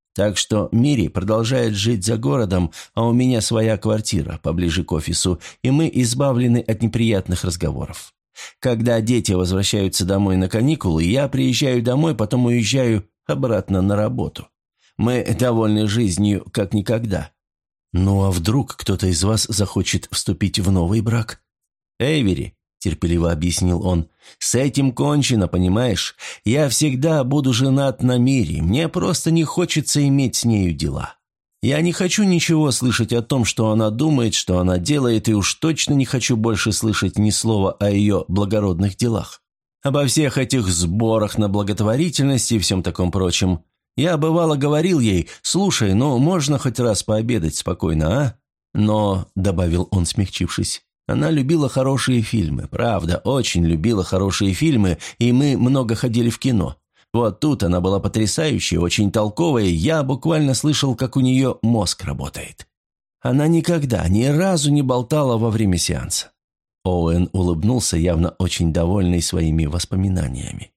Так что Мири продолжает жить за городом, а у меня своя квартира поближе к офису, и мы избавлены от неприятных разговоров. Когда дети возвращаются домой на каникулы, я приезжаю домой, потом уезжаю обратно на работу. Мы довольны жизнью как никогда. Ну а вдруг кто-то из вас захочет вступить в новый брак? Эйвери, терпеливо объяснил он, с этим кончено, понимаешь? Я всегда буду женат на Мире, мне просто не хочется иметь с нею дела. Я не хочу ничего слышать о том, что она думает, что она делает, и уж точно не хочу больше слышать ни слова о ее благородных делах. Обо всех этих сборах на благотворительность и всем таком прочем. Я, бывало, говорил ей: «Слушай, ну можно хоть раз пообедать спокойно, а?» Но, — добавил он, смягчившись, — она любила хорошие фильмы, правда, очень любила хорошие фильмы, и мы много ходили в кино. Вот тут она была потрясающей, очень толковая, я буквально слышал, как у нее мозг работает. Она никогда, ни разу не болтала во время сеанса. Оуэн улыбнулся, явно очень довольный своими воспоминаниями.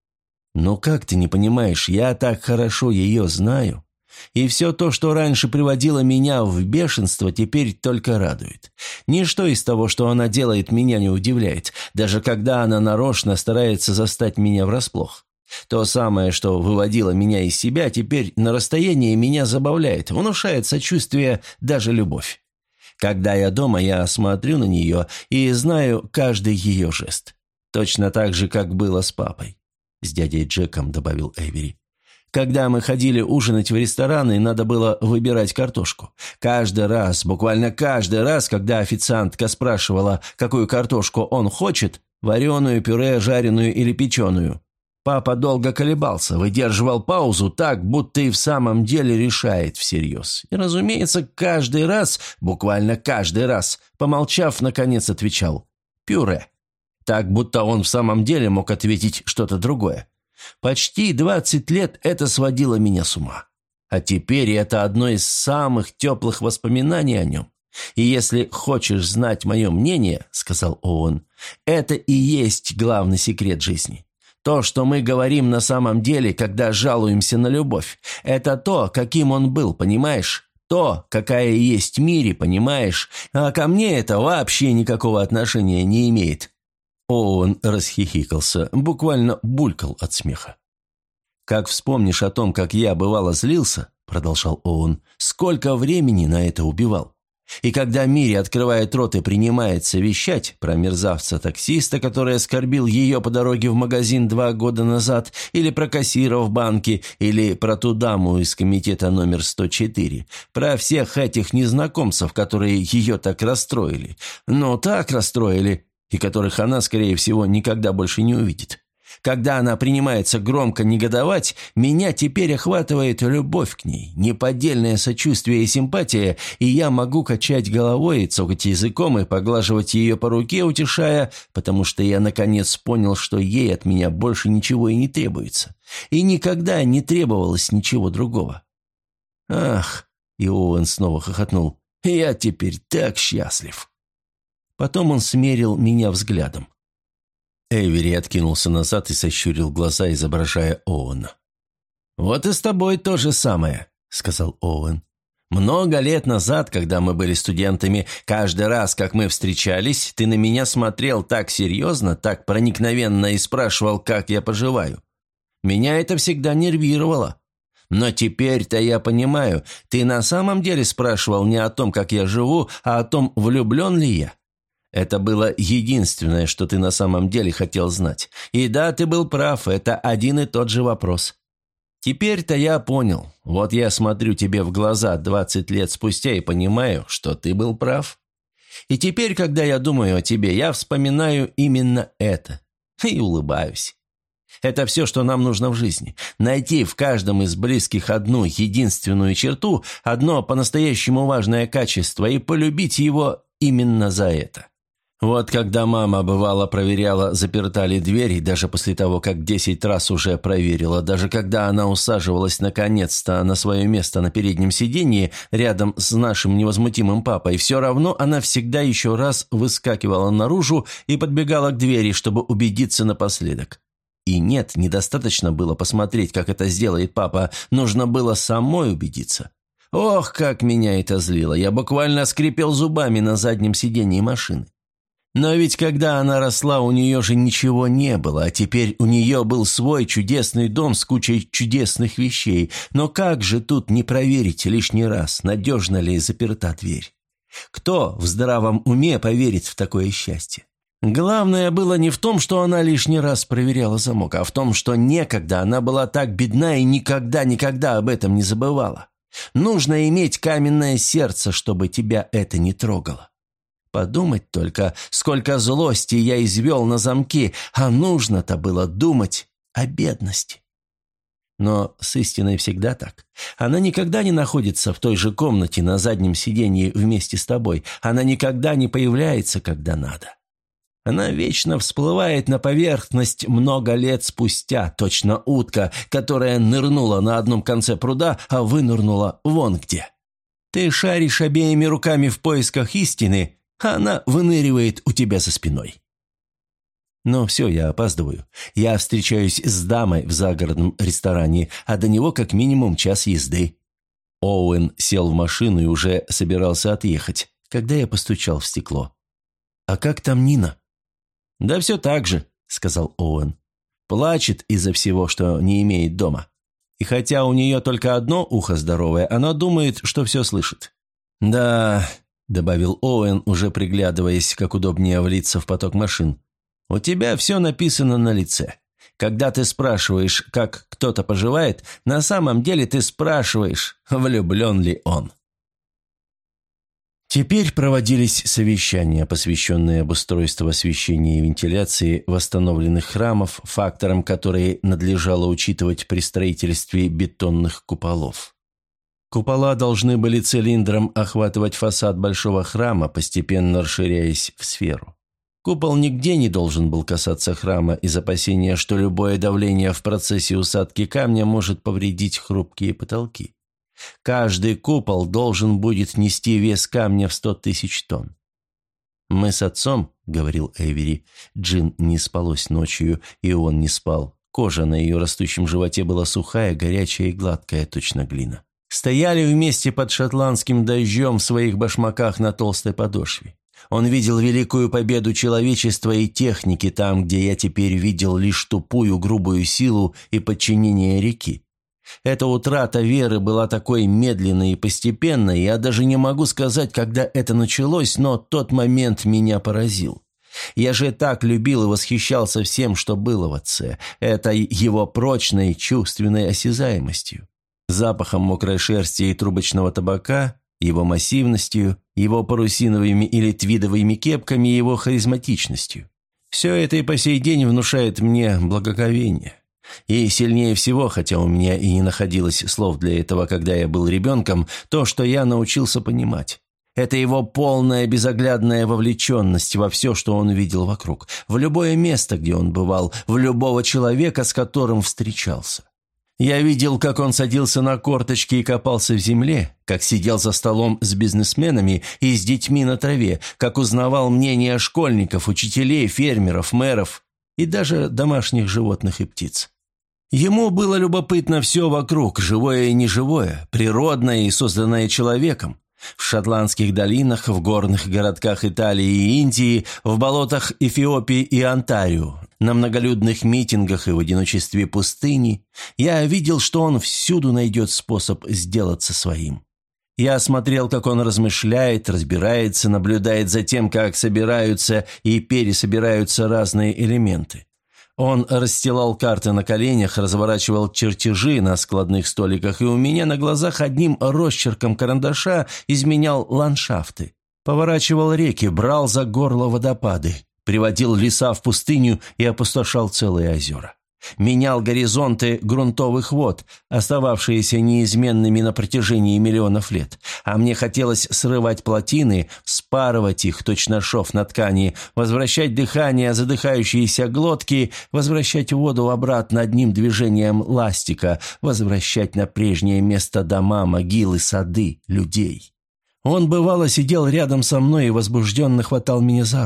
«Ну как ты не понимаешь, я так хорошо ее знаю. И все то, что раньше приводило меня в бешенство, теперь только радует. Ничто из того, что она делает, меня не удивляет, даже когда она нарочно старается застать меня врасплох. То самое, что выводило меня из себя, теперь на расстоянии меня забавляет, внушает сочувствие, даже любовь. Когда я дома, я смотрю на нее и знаю каждый ее жест. Точно так же, как было с папой», — с дядей Джеком добавил Эйвери. «Когда мы ходили ужинать в рестораны, надо было выбирать картошку. Каждый раз, буквально каждый раз, когда официантка спрашивала, какую картошку он хочет, вареную, пюре, жареную или печеную, папа долго колебался, выдерживал паузу так, будто и в самом деле решает всерьез. И, разумеется, каждый раз, буквально каждый раз, помолчав, наконец отвечал: «Пюре». Так, будто он в самом деле мог ответить что-то другое. Почти 20 лет это сводило меня с ума. А теперь это одно из самых теплых воспоминаний о нем. И если хочешь знать мое мнение, — сказал Оуэн, — это и есть главный секрет жизни. То, что мы говорим на самом деле, когда жалуемся на любовь, это то, каким он был, понимаешь? То, какая есть Мири, понимаешь? А ко мне это вообще никакого отношения не имеет». Оуэн расхихикался, буквально булькал от смеха. «Как вспомнишь о том, как я, бывало, злился, — продолжал Оуэн, — сколько времени на это убивал. И когда Мири открывает рот и принимается вещать про мерзавца-таксиста, который оскорбил ее по дороге в магазин 2 года назад, или про кассира в банке, или про ту даму из комитета номер 104, про всех этих незнакомцев, которые ее так расстроили, но так расстроили, и которых она, скорее всего, никогда больше не увидит. Когда она принимается громко негодовать, меня теперь охватывает любовь к ней, неподдельное сочувствие и симпатия, и я могу качать головой и цокать языком и поглаживать ее по руке, утешая, потому что я наконец понял, что ей от меня больше ничего и не требуется. И никогда не требовалось ничего другого. Ах, и Оуэн снова хохотнул, я теперь так счастлив. Потом он смерил меня взглядом. Эйвери откинулся назад и сощурил глаза, изображая Оуэна. «Вот и с тобой то же самое», — сказал Оуэн. «Много лет назад, когда мы были студентами, каждый раз, как мы встречались, ты на меня смотрел так серьезно, так проникновенно и спрашивал, как я поживаю. Меня это всегда нервировало. Но теперь-то я понимаю, ты на самом деле спрашивал не о том, как я живу, а о том, влюблен ли я. Это было единственное, что ты на самом деле хотел знать. И да, ты был прав, это один и тот же вопрос. Теперь-то я понял. Вот я смотрю тебе в глаза 20 лет спустя и понимаю, что ты был прав. И теперь, когда я думаю о тебе, я вспоминаю именно это. И улыбаюсь. Это все, что нам нужно в жизни. Найти в каждом из близких одну единственную черту, одно по-настоящему важное качество и полюбить его именно за это. Вот когда мама, бывало, проверяла, заперта ли дверь, и даже после того, как 10 раз уже проверила, даже когда она усаживалась наконец-то на свое место на переднем сиденье рядом с нашим невозмутимым папой, все равно она всегда еще раз выскакивала наружу и подбегала к двери, чтобы убедиться напоследок. И нет, недостаточно было посмотреть, как это сделает папа, нужно было самой убедиться. Ох, как меня это злило, я буквально скрипел зубами на заднем сидении машины. Но ведь когда она росла, у нее же ничего не было, а теперь у нее был свой чудесный дом с кучей чудесных вещей. Но как же тут не проверить лишний раз, надежно ли заперта дверь? Кто в здравом уме поверит в такое счастье? Главное было не в том, что она лишний раз проверяла замок, а в том, что некогда она была так бедна и никогда об этом не забывала. Нужно иметь каменное сердце, чтобы тебя это не трогало. Подумать только, сколько злости я извел на замки, а нужно-то было думать о бедности. Но с истиной всегда так. Она никогда не находится в той же комнате на заднем сиденье вместе с тобой. Она никогда не появляется, когда надо. Она вечно всплывает на поверхность много лет спустя, точно утка, которая нырнула на одном конце пруда, а вынырнула вон где. Ты шаришь обеими руками в поисках истины, а она выныривает у тебя за спиной. Но все, я опаздываю. Я встречаюсь с дамой в загородном ресторане, а до него как минимум час езды. Оуэн сел в машину и уже собирался отъехать, когда я постучал в стекло. «А как там Нина?» «Да все так же», — сказал Оуэн. «Плачет из-за всего, что не имеет дома. И хотя у нее только одно ухо здоровое, она думает, что все слышит». «Да», — добавил Оуэн, уже приглядываясь, как удобнее влиться в поток машин, «у тебя все написано на лице. Когда ты спрашиваешь, как кто-то поживает, на самом деле ты спрашиваешь, влюблен ли он». Теперь проводились совещания, посвященные обустройству освещения и вентиляции восстановленных храмов, фактором, которые надлежало учитывать при строительстве бетонных куполов. Купола должны были цилиндром охватывать фасад большого храма, постепенно расширяясь в сферу. Купол нигде не должен был касаться храма из опасения, что любое давление в процессе усадки камня может повредить хрупкие потолки. Каждый купол должен будет нести вес камня в 100 тысяч тонн. «Мы с отцом», — говорил Эйвери, — Джин не спалось ночью, и он не спал. Кожа на ее растущем животе была сухая, горячая и гладкая, точно глина. Стояли вместе под шотландским дождем в своих башмаках на толстой подошве. Он видел великую победу человечества и техники там, где я теперь видел лишь тупую, грубую силу и подчинение реки. Эта утрата веры была такой медленной и постепенной, я даже не могу сказать, когда это началось, но тот момент меня поразил. Я же так любил и восхищался всем, что было в отце, этой его прочной чувственной осязаемостью, запахом мокрой шерсти и трубочного табака, его массивностью, его парусиновыми или твидовыми кепками и его харизматичностью. Все это и по сей день внушает мне благоговение. И сильнее всего, хотя у меня и не находилось слов для этого, когда я был ребенком, то, что я научился понимать. Это его полная безоглядная вовлеченность во все, что он видел вокруг, в любое место, где он бывал, в любого человека, с которым встречался. Я видел, как он садился на корточки и копался в земле, как сидел за столом с бизнесменами и с детьми на траве, как узнавал мнения школьников, учителей, фермеров, мэров и даже домашних животных и птиц. Ему было любопытно все вокруг, живое и неживое, природное и созданное человеком. В шотландских долинах, в горных городках Италии и Индии, в болотах Эфиопии и Онтарио, на многолюдных митингах и в одиночестве пустыни. Я видел, что он всюду найдет способ сделаться своим. Я смотрел, как он размышляет, разбирается, наблюдает за тем, как собираются и пересобираются разные элементы. Он расстилал карты на коленях, разворачивал чертежи на складных столиках и у меня на глазах одним росчерком карандаша изменял ландшафты. Поворачивал реки, брал за горло водопады, приводил леса в пустыню и опустошал целые озера. Менял горизонты грунтовых вод, остававшиеся неизменными на протяжении миллионов лет. А мне хотелось срывать плотины, спарывать их, точно шов на ткани, возвращать дыхание, задыхающиеся глотки, возвращать воду обратно одним движением ластика, возвращать на прежнее место дома, могилы, сады, людей. Он, бывало, сидел рядом со мной и возбужденно хватал меня за руку.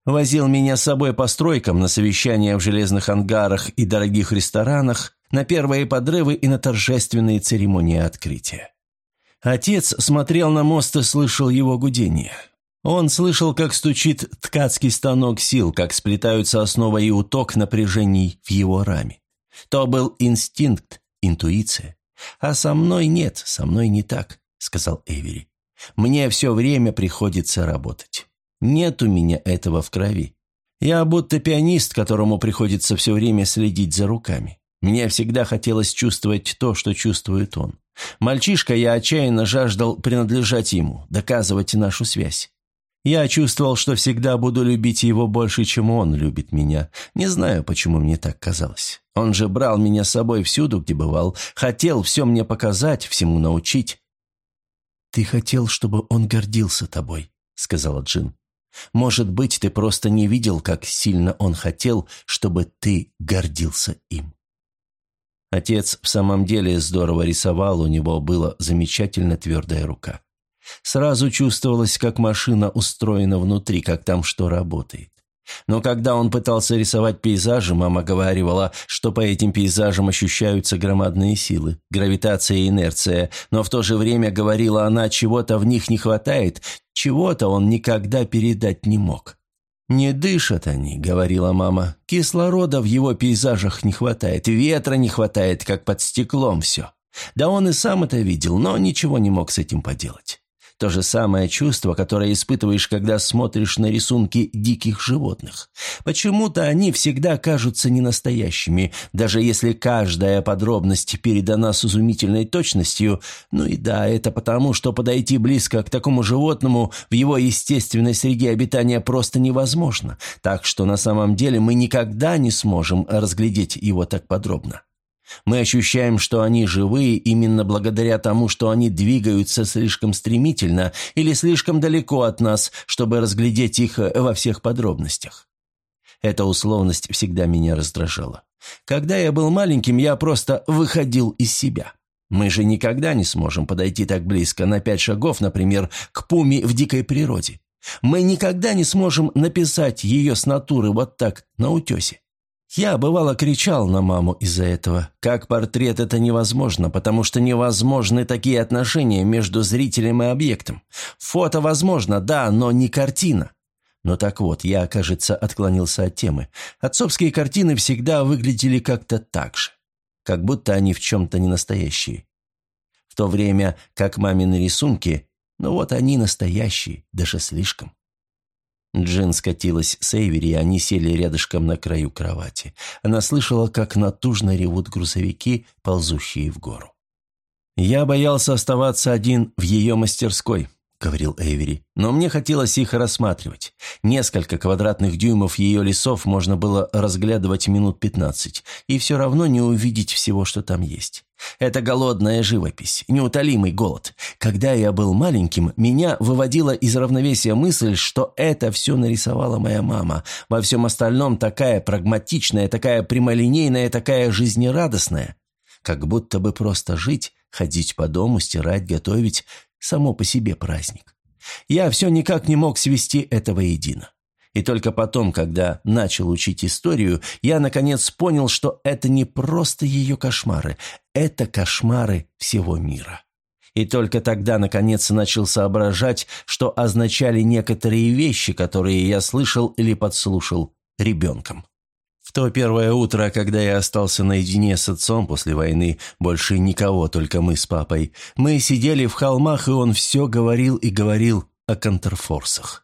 Возил меня с собой по стройкам, на совещания в железных ангарах и дорогих ресторанах, на первые подрывы и на торжественные церемонии открытия. Отец смотрел на мост и слышал его гудение. Он слышал, как стучит ткацкий станок сил, как сплетаются основа и уток напряжений в его раме. То был инстинкт, интуиция. «А со мной нет, со мной не так», — сказал Эйвери. «Мне все время приходится работать. Нет у меня этого в крови. Я будто пианист, которому приходится все время следить за руками. Мне всегда хотелось чувствовать то, что чувствует он. Мальчишка, я отчаянно жаждал принадлежать ему, доказывать нашу связь. Я чувствовал, что всегда буду любить его больше, чем он любит меня. Не знаю, почему мне так казалось. Он же брал меня с собой всюду, где бывал, хотел все мне показать, всему научить». «Ты хотел, чтобы он гордился тобой», — сказала Джин. «Может быть, ты просто не видел, как сильно он хотел, чтобы ты гордился им». Отец в самом деле здорово рисовал, у него была замечательно твердая рука. Сразу чувствовалось, как машина устроена внутри, как там что работает. Но когда он пытался рисовать пейзажи, мама говаривала, что по этим пейзажам ощущаются громадные силы, гравитация и инерция, но в то же время, говорила она, чего-то в них не хватает, чего-то он никогда передать не мог. «Не дышат они», — говорила мама, — «кислорода в его пейзажах не хватает, ветра не хватает, как под стеклом все». Да он и сам это видел, но ничего не мог с этим поделать. То же самое чувство, которое испытываешь, когда смотришь на рисунки диких животных. Почему-то они всегда кажутся ненастоящими, даже если каждая подробность передана с изумительной точностью. Ну и да, это потому, что подойти близко к такому животному в его естественной среде обитания просто невозможно, так что на самом деле мы никогда не сможем разглядеть его так подробно. Мы ощущаем, что они живые именно благодаря тому, что они двигаются слишком стремительно или слишком далеко от нас, чтобы разглядеть их во всех подробностях. Эта условность всегда меня раздражала. Когда я был маленьким, я просто выходил из себя. Мы же никогда не сможем подойти так близко, на 5 шагов, например, к пуме в дикой природе. Мы никогда не сможем написать ее с натуры вот так, на утесе. Я, бывало, кричал на маму из-за этого. Как портрет это невозможно, потому что невозможны такие отношения между зрителем и объектом. Фото возможно, да, но не картина. Но так вот, я, кажется, отклонился от темы. Отцовские картины всегда выглядели как-то так же. Как будто они в чем-то не настоящие. В то время как мамины рисунки, ну вот они настоящие, даже слишком. Джин скатилась с Эйвери, и они сели рядышком на краю кровати. Она слышала, как натужно ревут грузовики, ползущие в гору. «Я боялся оставаться один в ее мастерской», — говорил Эйвери, «но мне хотелось их рассматривать. Несколько квадратных дюймов ее лесов можно было разглядывать минут 15, и все равно не увидеть всего, что там есть. Это голодная живопись, неутолимый голод. Когда я был маленьким, меня выводила из равновесия мысль, что это все нарисовала моя мама. Во всем остальном такая прагматичная, такая прямолинейная, такая жизнерадостная. Как будто бы просто жить, ходить по дому, стирать, готовить – само по себе праздник. Я все никак не мог свести это воедино. И только потом, когда начал учить историю, я наконец понял, что это не просто ее кошмары, это кошмары всего мира. И только тогда, наконец, начал соображать, что означали некоторые вещи, которые я слышал или подслушал ребенком. В то первое утро, когда я остался наедине с отцом после войны, больше никого, только мы с папой, мы сидели в холмах, и он все говорил и говорил о контрфорсах.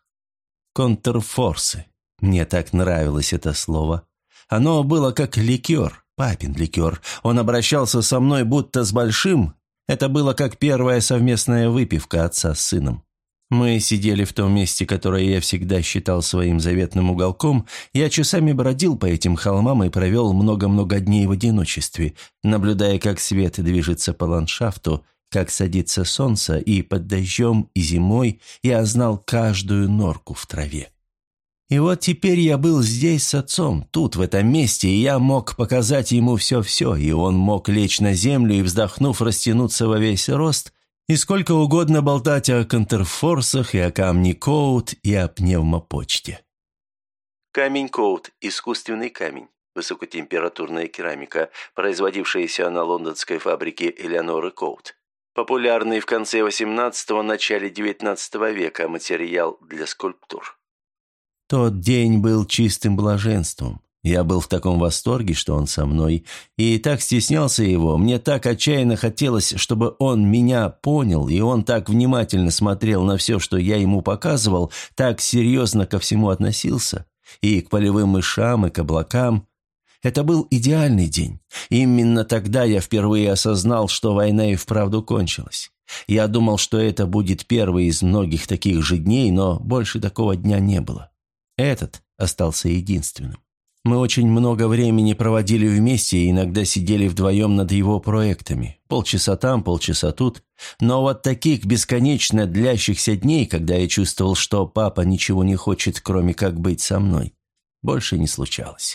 Контрфорсы. Мне так нравилось это слово. Оно было как ликер, папин ликер. Он обращался со мной будто с большим. Это было как первая совместная выпивка отца с сыном. Мы сидели в том месте, которое я всегда считал своим заветным уголком. Я часами бродил по этим холмам и провел много-много дней в одиночестве, наблюдая, как свет движется по ландшафту, как садится солнце, и под дождем, и зимой я знал каждую норку в траве. И вот теперь я был здесь с отцом, тут, в этом месте, и я мог показать ему все-все, и он мог лечь на землю и, вздохнув, растянуться во весь рост, и сколько угодно болтать о контрфорсах, и о камне Коут, и о пневмопочте. Камень Коут – искусственный камень, высокотемпературная керамика, производившаяся на лондонской фабрике Элеоноры Коут. Популярный в конце XVIII – начале XIX века материал для скульптур. Тот день был чистым блаженством. Я был в таком восторге, что он со мной, и так стеснялся его, мне так отчаянно хотелось, чтобы он меня понял, и он так внимательно смотрел на все, что я ему показывал, так серьезно ко всему относился, и к полевым мышам, и к облакам. Это был идеальный день. Именно тогда я впервые осознал, что война и вправду кончилась. Я думал, что это будет первый из многих таких же дней, но больше такого дня не было. Этот остался единственным. Мы очень много времени проводили вместе и иногда сидели вдвоем над его проектами. Полчаса там, полчаса тут. Но вот таких бесконечно длящихся дней, когда я чувствовал, что папа ничего не хочет, кроме как быть со мной, больше не случалось.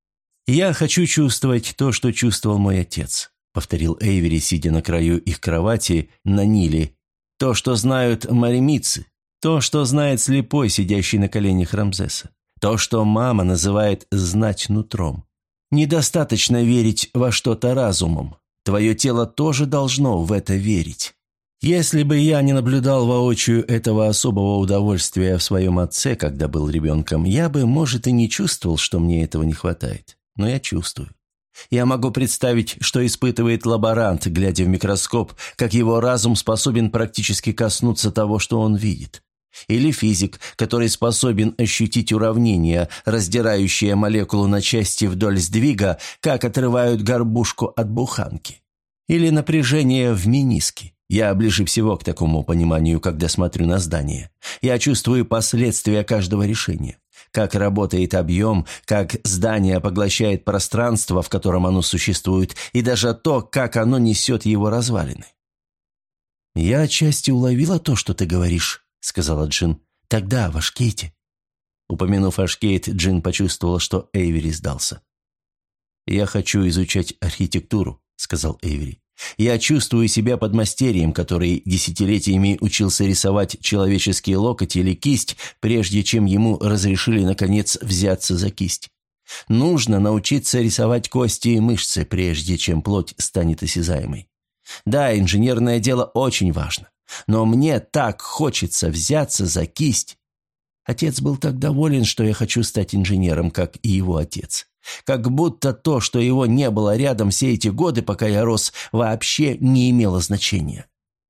«Я хочу чувствовать то, что чувствовал мой отец», — повторил Эйвери, сидя на краю их кровати на Ниле. «То, что знают маремицы, то, что знает слепой, сидящий на коленях Рамзеса. То, что мама называет «знать нутром». Недостаточно верить во что-то разумом. Твое тело тоже должно в это верить. Если бы я не наблюдал воочию этого особого удовольствия в своем отце, когда был ребенком, я бы, может, и не чувствовал, что мне этого не хватает. Но я чувствую. Я могу представить, что испытывает лаборант, глядя в микроскоп, как его разум способен практически коснуться того, что он видит. Или физик, который способен ощутить уравнение, раздирающее молекулу на части вдоль сдвига, как отрывают горбушку от буханки. Или напряжение в мениске. Я ближе всего к такому пониманию, когда смотрю на здание. Я чувствую последствия каждого решения. Как работает объем, как здание поглощает пространство, в котором оно существует, и даже то, как оно несет его развалины. «Я отчасти уловила то, что ты говоришь», — сказала Джин. «Тогда, в Ашкейте». Упомянув Ашкейт, Джин почувствовала, что Эйвери сдался. «Я хочу изучать архитектуру», — сказал Эйвери. «Я чувствую себя подмастерьем, который десятилетиями учился рисовать человеческий локоть или кисть, прежде чем ему разрешили, наконец, взяться за кисть. Нужно научиться рисовать кости и мышцы, прежде чем плоть станет осязаемой. Да, инженерное дело очень важно. Но мне так хочется взяться за кисть. Отец был так доволен, что я хочу стать инженером, как и его отец. Как будто то, что его не было рядом все эти годы, пока я рос, вообще не имело значения».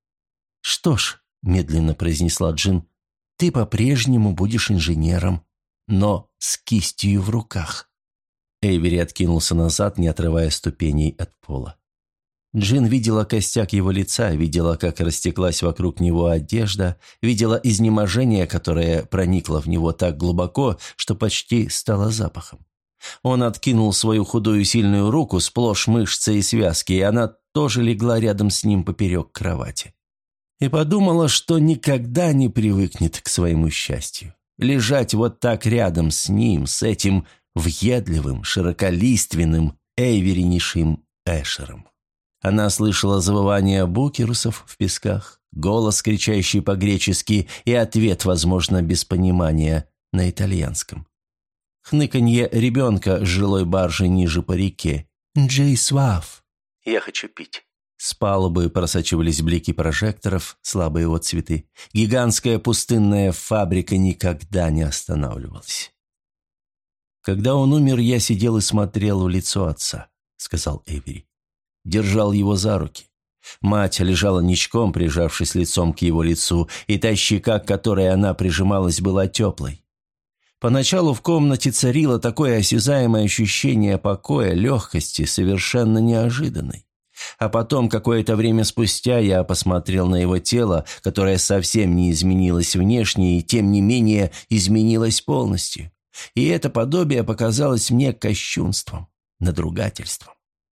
«Что ж», — медленно произнесла Джин, — «ты по-прежнему будешь инженером, но с кистью в руках». Эйвери откинулся назад, не отрывая ступеней от пола. Джин видела костяк его лица, видела, как растеклась вокруг него одежда, видела изнеможение, которое проникло в него так глубоко, что почти стало запахом. Он откинул свою худую сильную руку, сплошь мышцы и связки, и она тоже легла рядом с ним поперек кровати. И подумала, что никогда не привыкнет к своему счастью. Лежать вот так рядом с ним, с этим въедливым, широколиственным, эйверинейшим Эшером. Она слышала завывание букерусов в песках, голос, кричащий по-гречески, и ответ, возможно, без понимания, на итальянском. Хныканье ребенка с жилой баржи ниже по реке. «Джей Свав». «Я хочу пить». С палубы просачивались блики прожекторов, слабые отцветы. Гигантская пустынная фабрика никогда не останавливалась. «Когда он умер, я сидел и смотрел в лицо отца», — сказал Эйвери. Держал его за руки. Мать лежала ничком, прижавшись лицом к его лицу, и та щека, к которой она прижималась, была теплой. Поначалу в комнате царило такое осязаемое ощущение покоя, легкости, совершенно неожиданной. А потом, какое-то время спустя, я посмотрел на его тело, которое совсем не изменилось внешне и, тем не менее, изменилось полностью. И это подобие показалось мне кощунством, надругательством.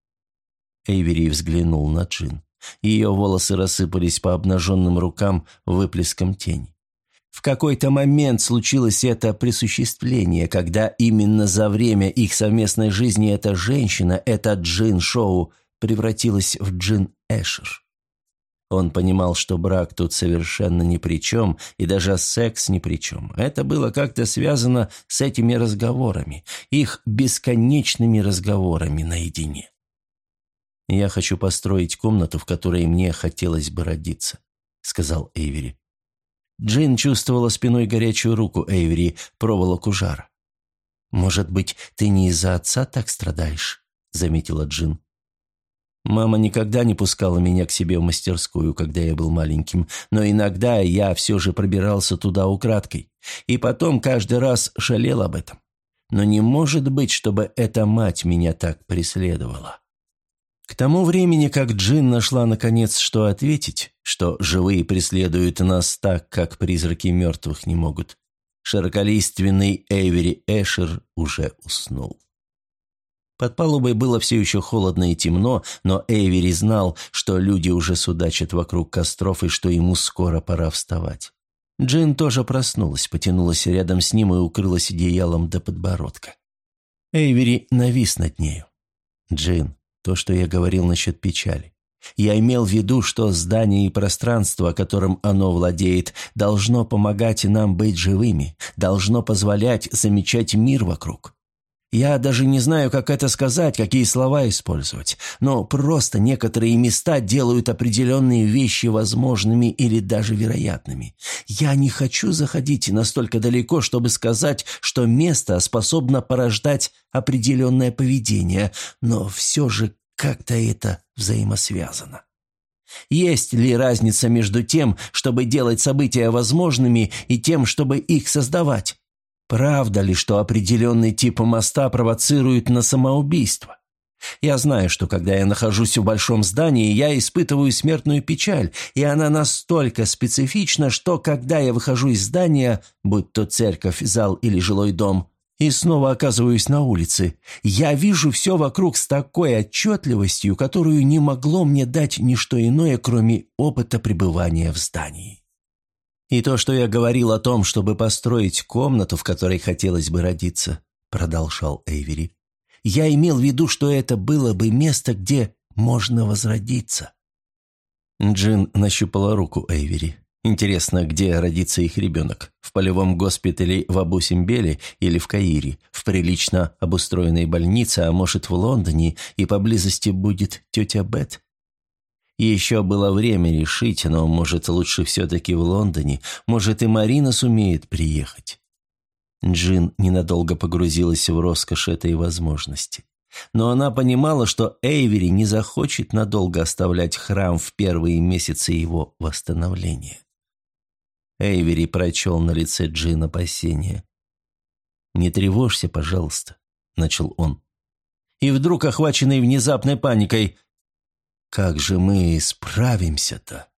Эйвери взглянул на Джин. Ее волосы рассыпались по обнаженным рукам выплеском тени. В какой-то момент случилось это присуществление, когда именно за время их совместной жизни эта женщина, эта Джин Шоу, превратилась в Джин Эшер. Он понимал, что брак тут совершенно ни при чем, и даже секс ни при чем. Это было как-то связано с этими разговорами, их бесконечными разговорами наедине. «Я хочу построить комнату, в которой мне хотелось бы родиться», — сказал Эйвери. Джин чувствовала спиной горячую руку Эйвери, проволоку жара. «Может быть, ты не из-за отца так страдаешь?» — заметила Джин. «Мама никогда не пускала меня к себе в мастерскую, когда я был маленьким, но иногда я все же пробирался туда украдкой, и потом каждый раз жалел об этом. Но не может быть, чтобы эта мать меня так преследовала». К тому времени, как Джин нашла наконец, что ответить, что живые преследуют нас так, как призраки мертвых не могут, широколиственный Эйвери Эшер уже уснул. Под палубой было все еще холодно и темно, но Эйвери знал, что люди уже судачат вокруг костров и что ему скоро пора вставать. Джин тоже проснулась, потянулась рядом с ним и укрылась одеялом до подбородка. Эйвери навис над нею. «Джин, то, что я говорил насчет печали. Я имел в виду, что здание и пространство, которым оно владеет, должно помогать нам быть живыми, должно позволять замечать мир вокруг. Я даже не знаю, как это сказать, какие слова использовать, но просто некоторые места делают определенные вещи возможными или даже вероятными. Я не хочу заходить настолько далеко, чтобы сказать, что место способно порождать определенное поведение, но все же как-то это взаимосвязано. Есть ли разница между тем, чтобы делать события возможными, и тем, чтобы их создавать? Правда ли, что определенный тип моста провоцирует на самоубийство? Я знаю, что когда я нахожусь в большом здании, я испытываю смертную печаль, и она настолько специфична, что когда я выхожу из здания, будь то церковь, зал или жилой дом, и снова оказываюсь на улице, я вижу все вокруг с такой отчетливостью, которую не могло мне дать ничто иное, кроме опыта пребывания в здании. И то, что я говорил о том, чтобы построить комнату, в которой хотелось бы родиться, продолжал Эйвери, я имел в виду, что это было бы место, где можно возродиться. Джин нащупала руку Эйвери. Интересно, где родится их ребенок? В полевом госпитале в Абу-Симбеле или в Каире, в прилично обустроенной больнице, а может в Лондоне, и поблизости будет тетя Бет? Еще было время решить, но, может, лучше все-таки в Лондоне, может, и Марина сумеет приехать. Джин ненадолго погрузилась в роскошь этой возможности. Но она понимала, что Эйвери не захочет надолго оставлять храм в первые месяцы его восстановления. Эйвери прочел на лице Джин опасения. «Не тревожься, пожалуйста», — начал он. И вдруг, охваченный внезапной паникой, «Как же мы справимся-то?»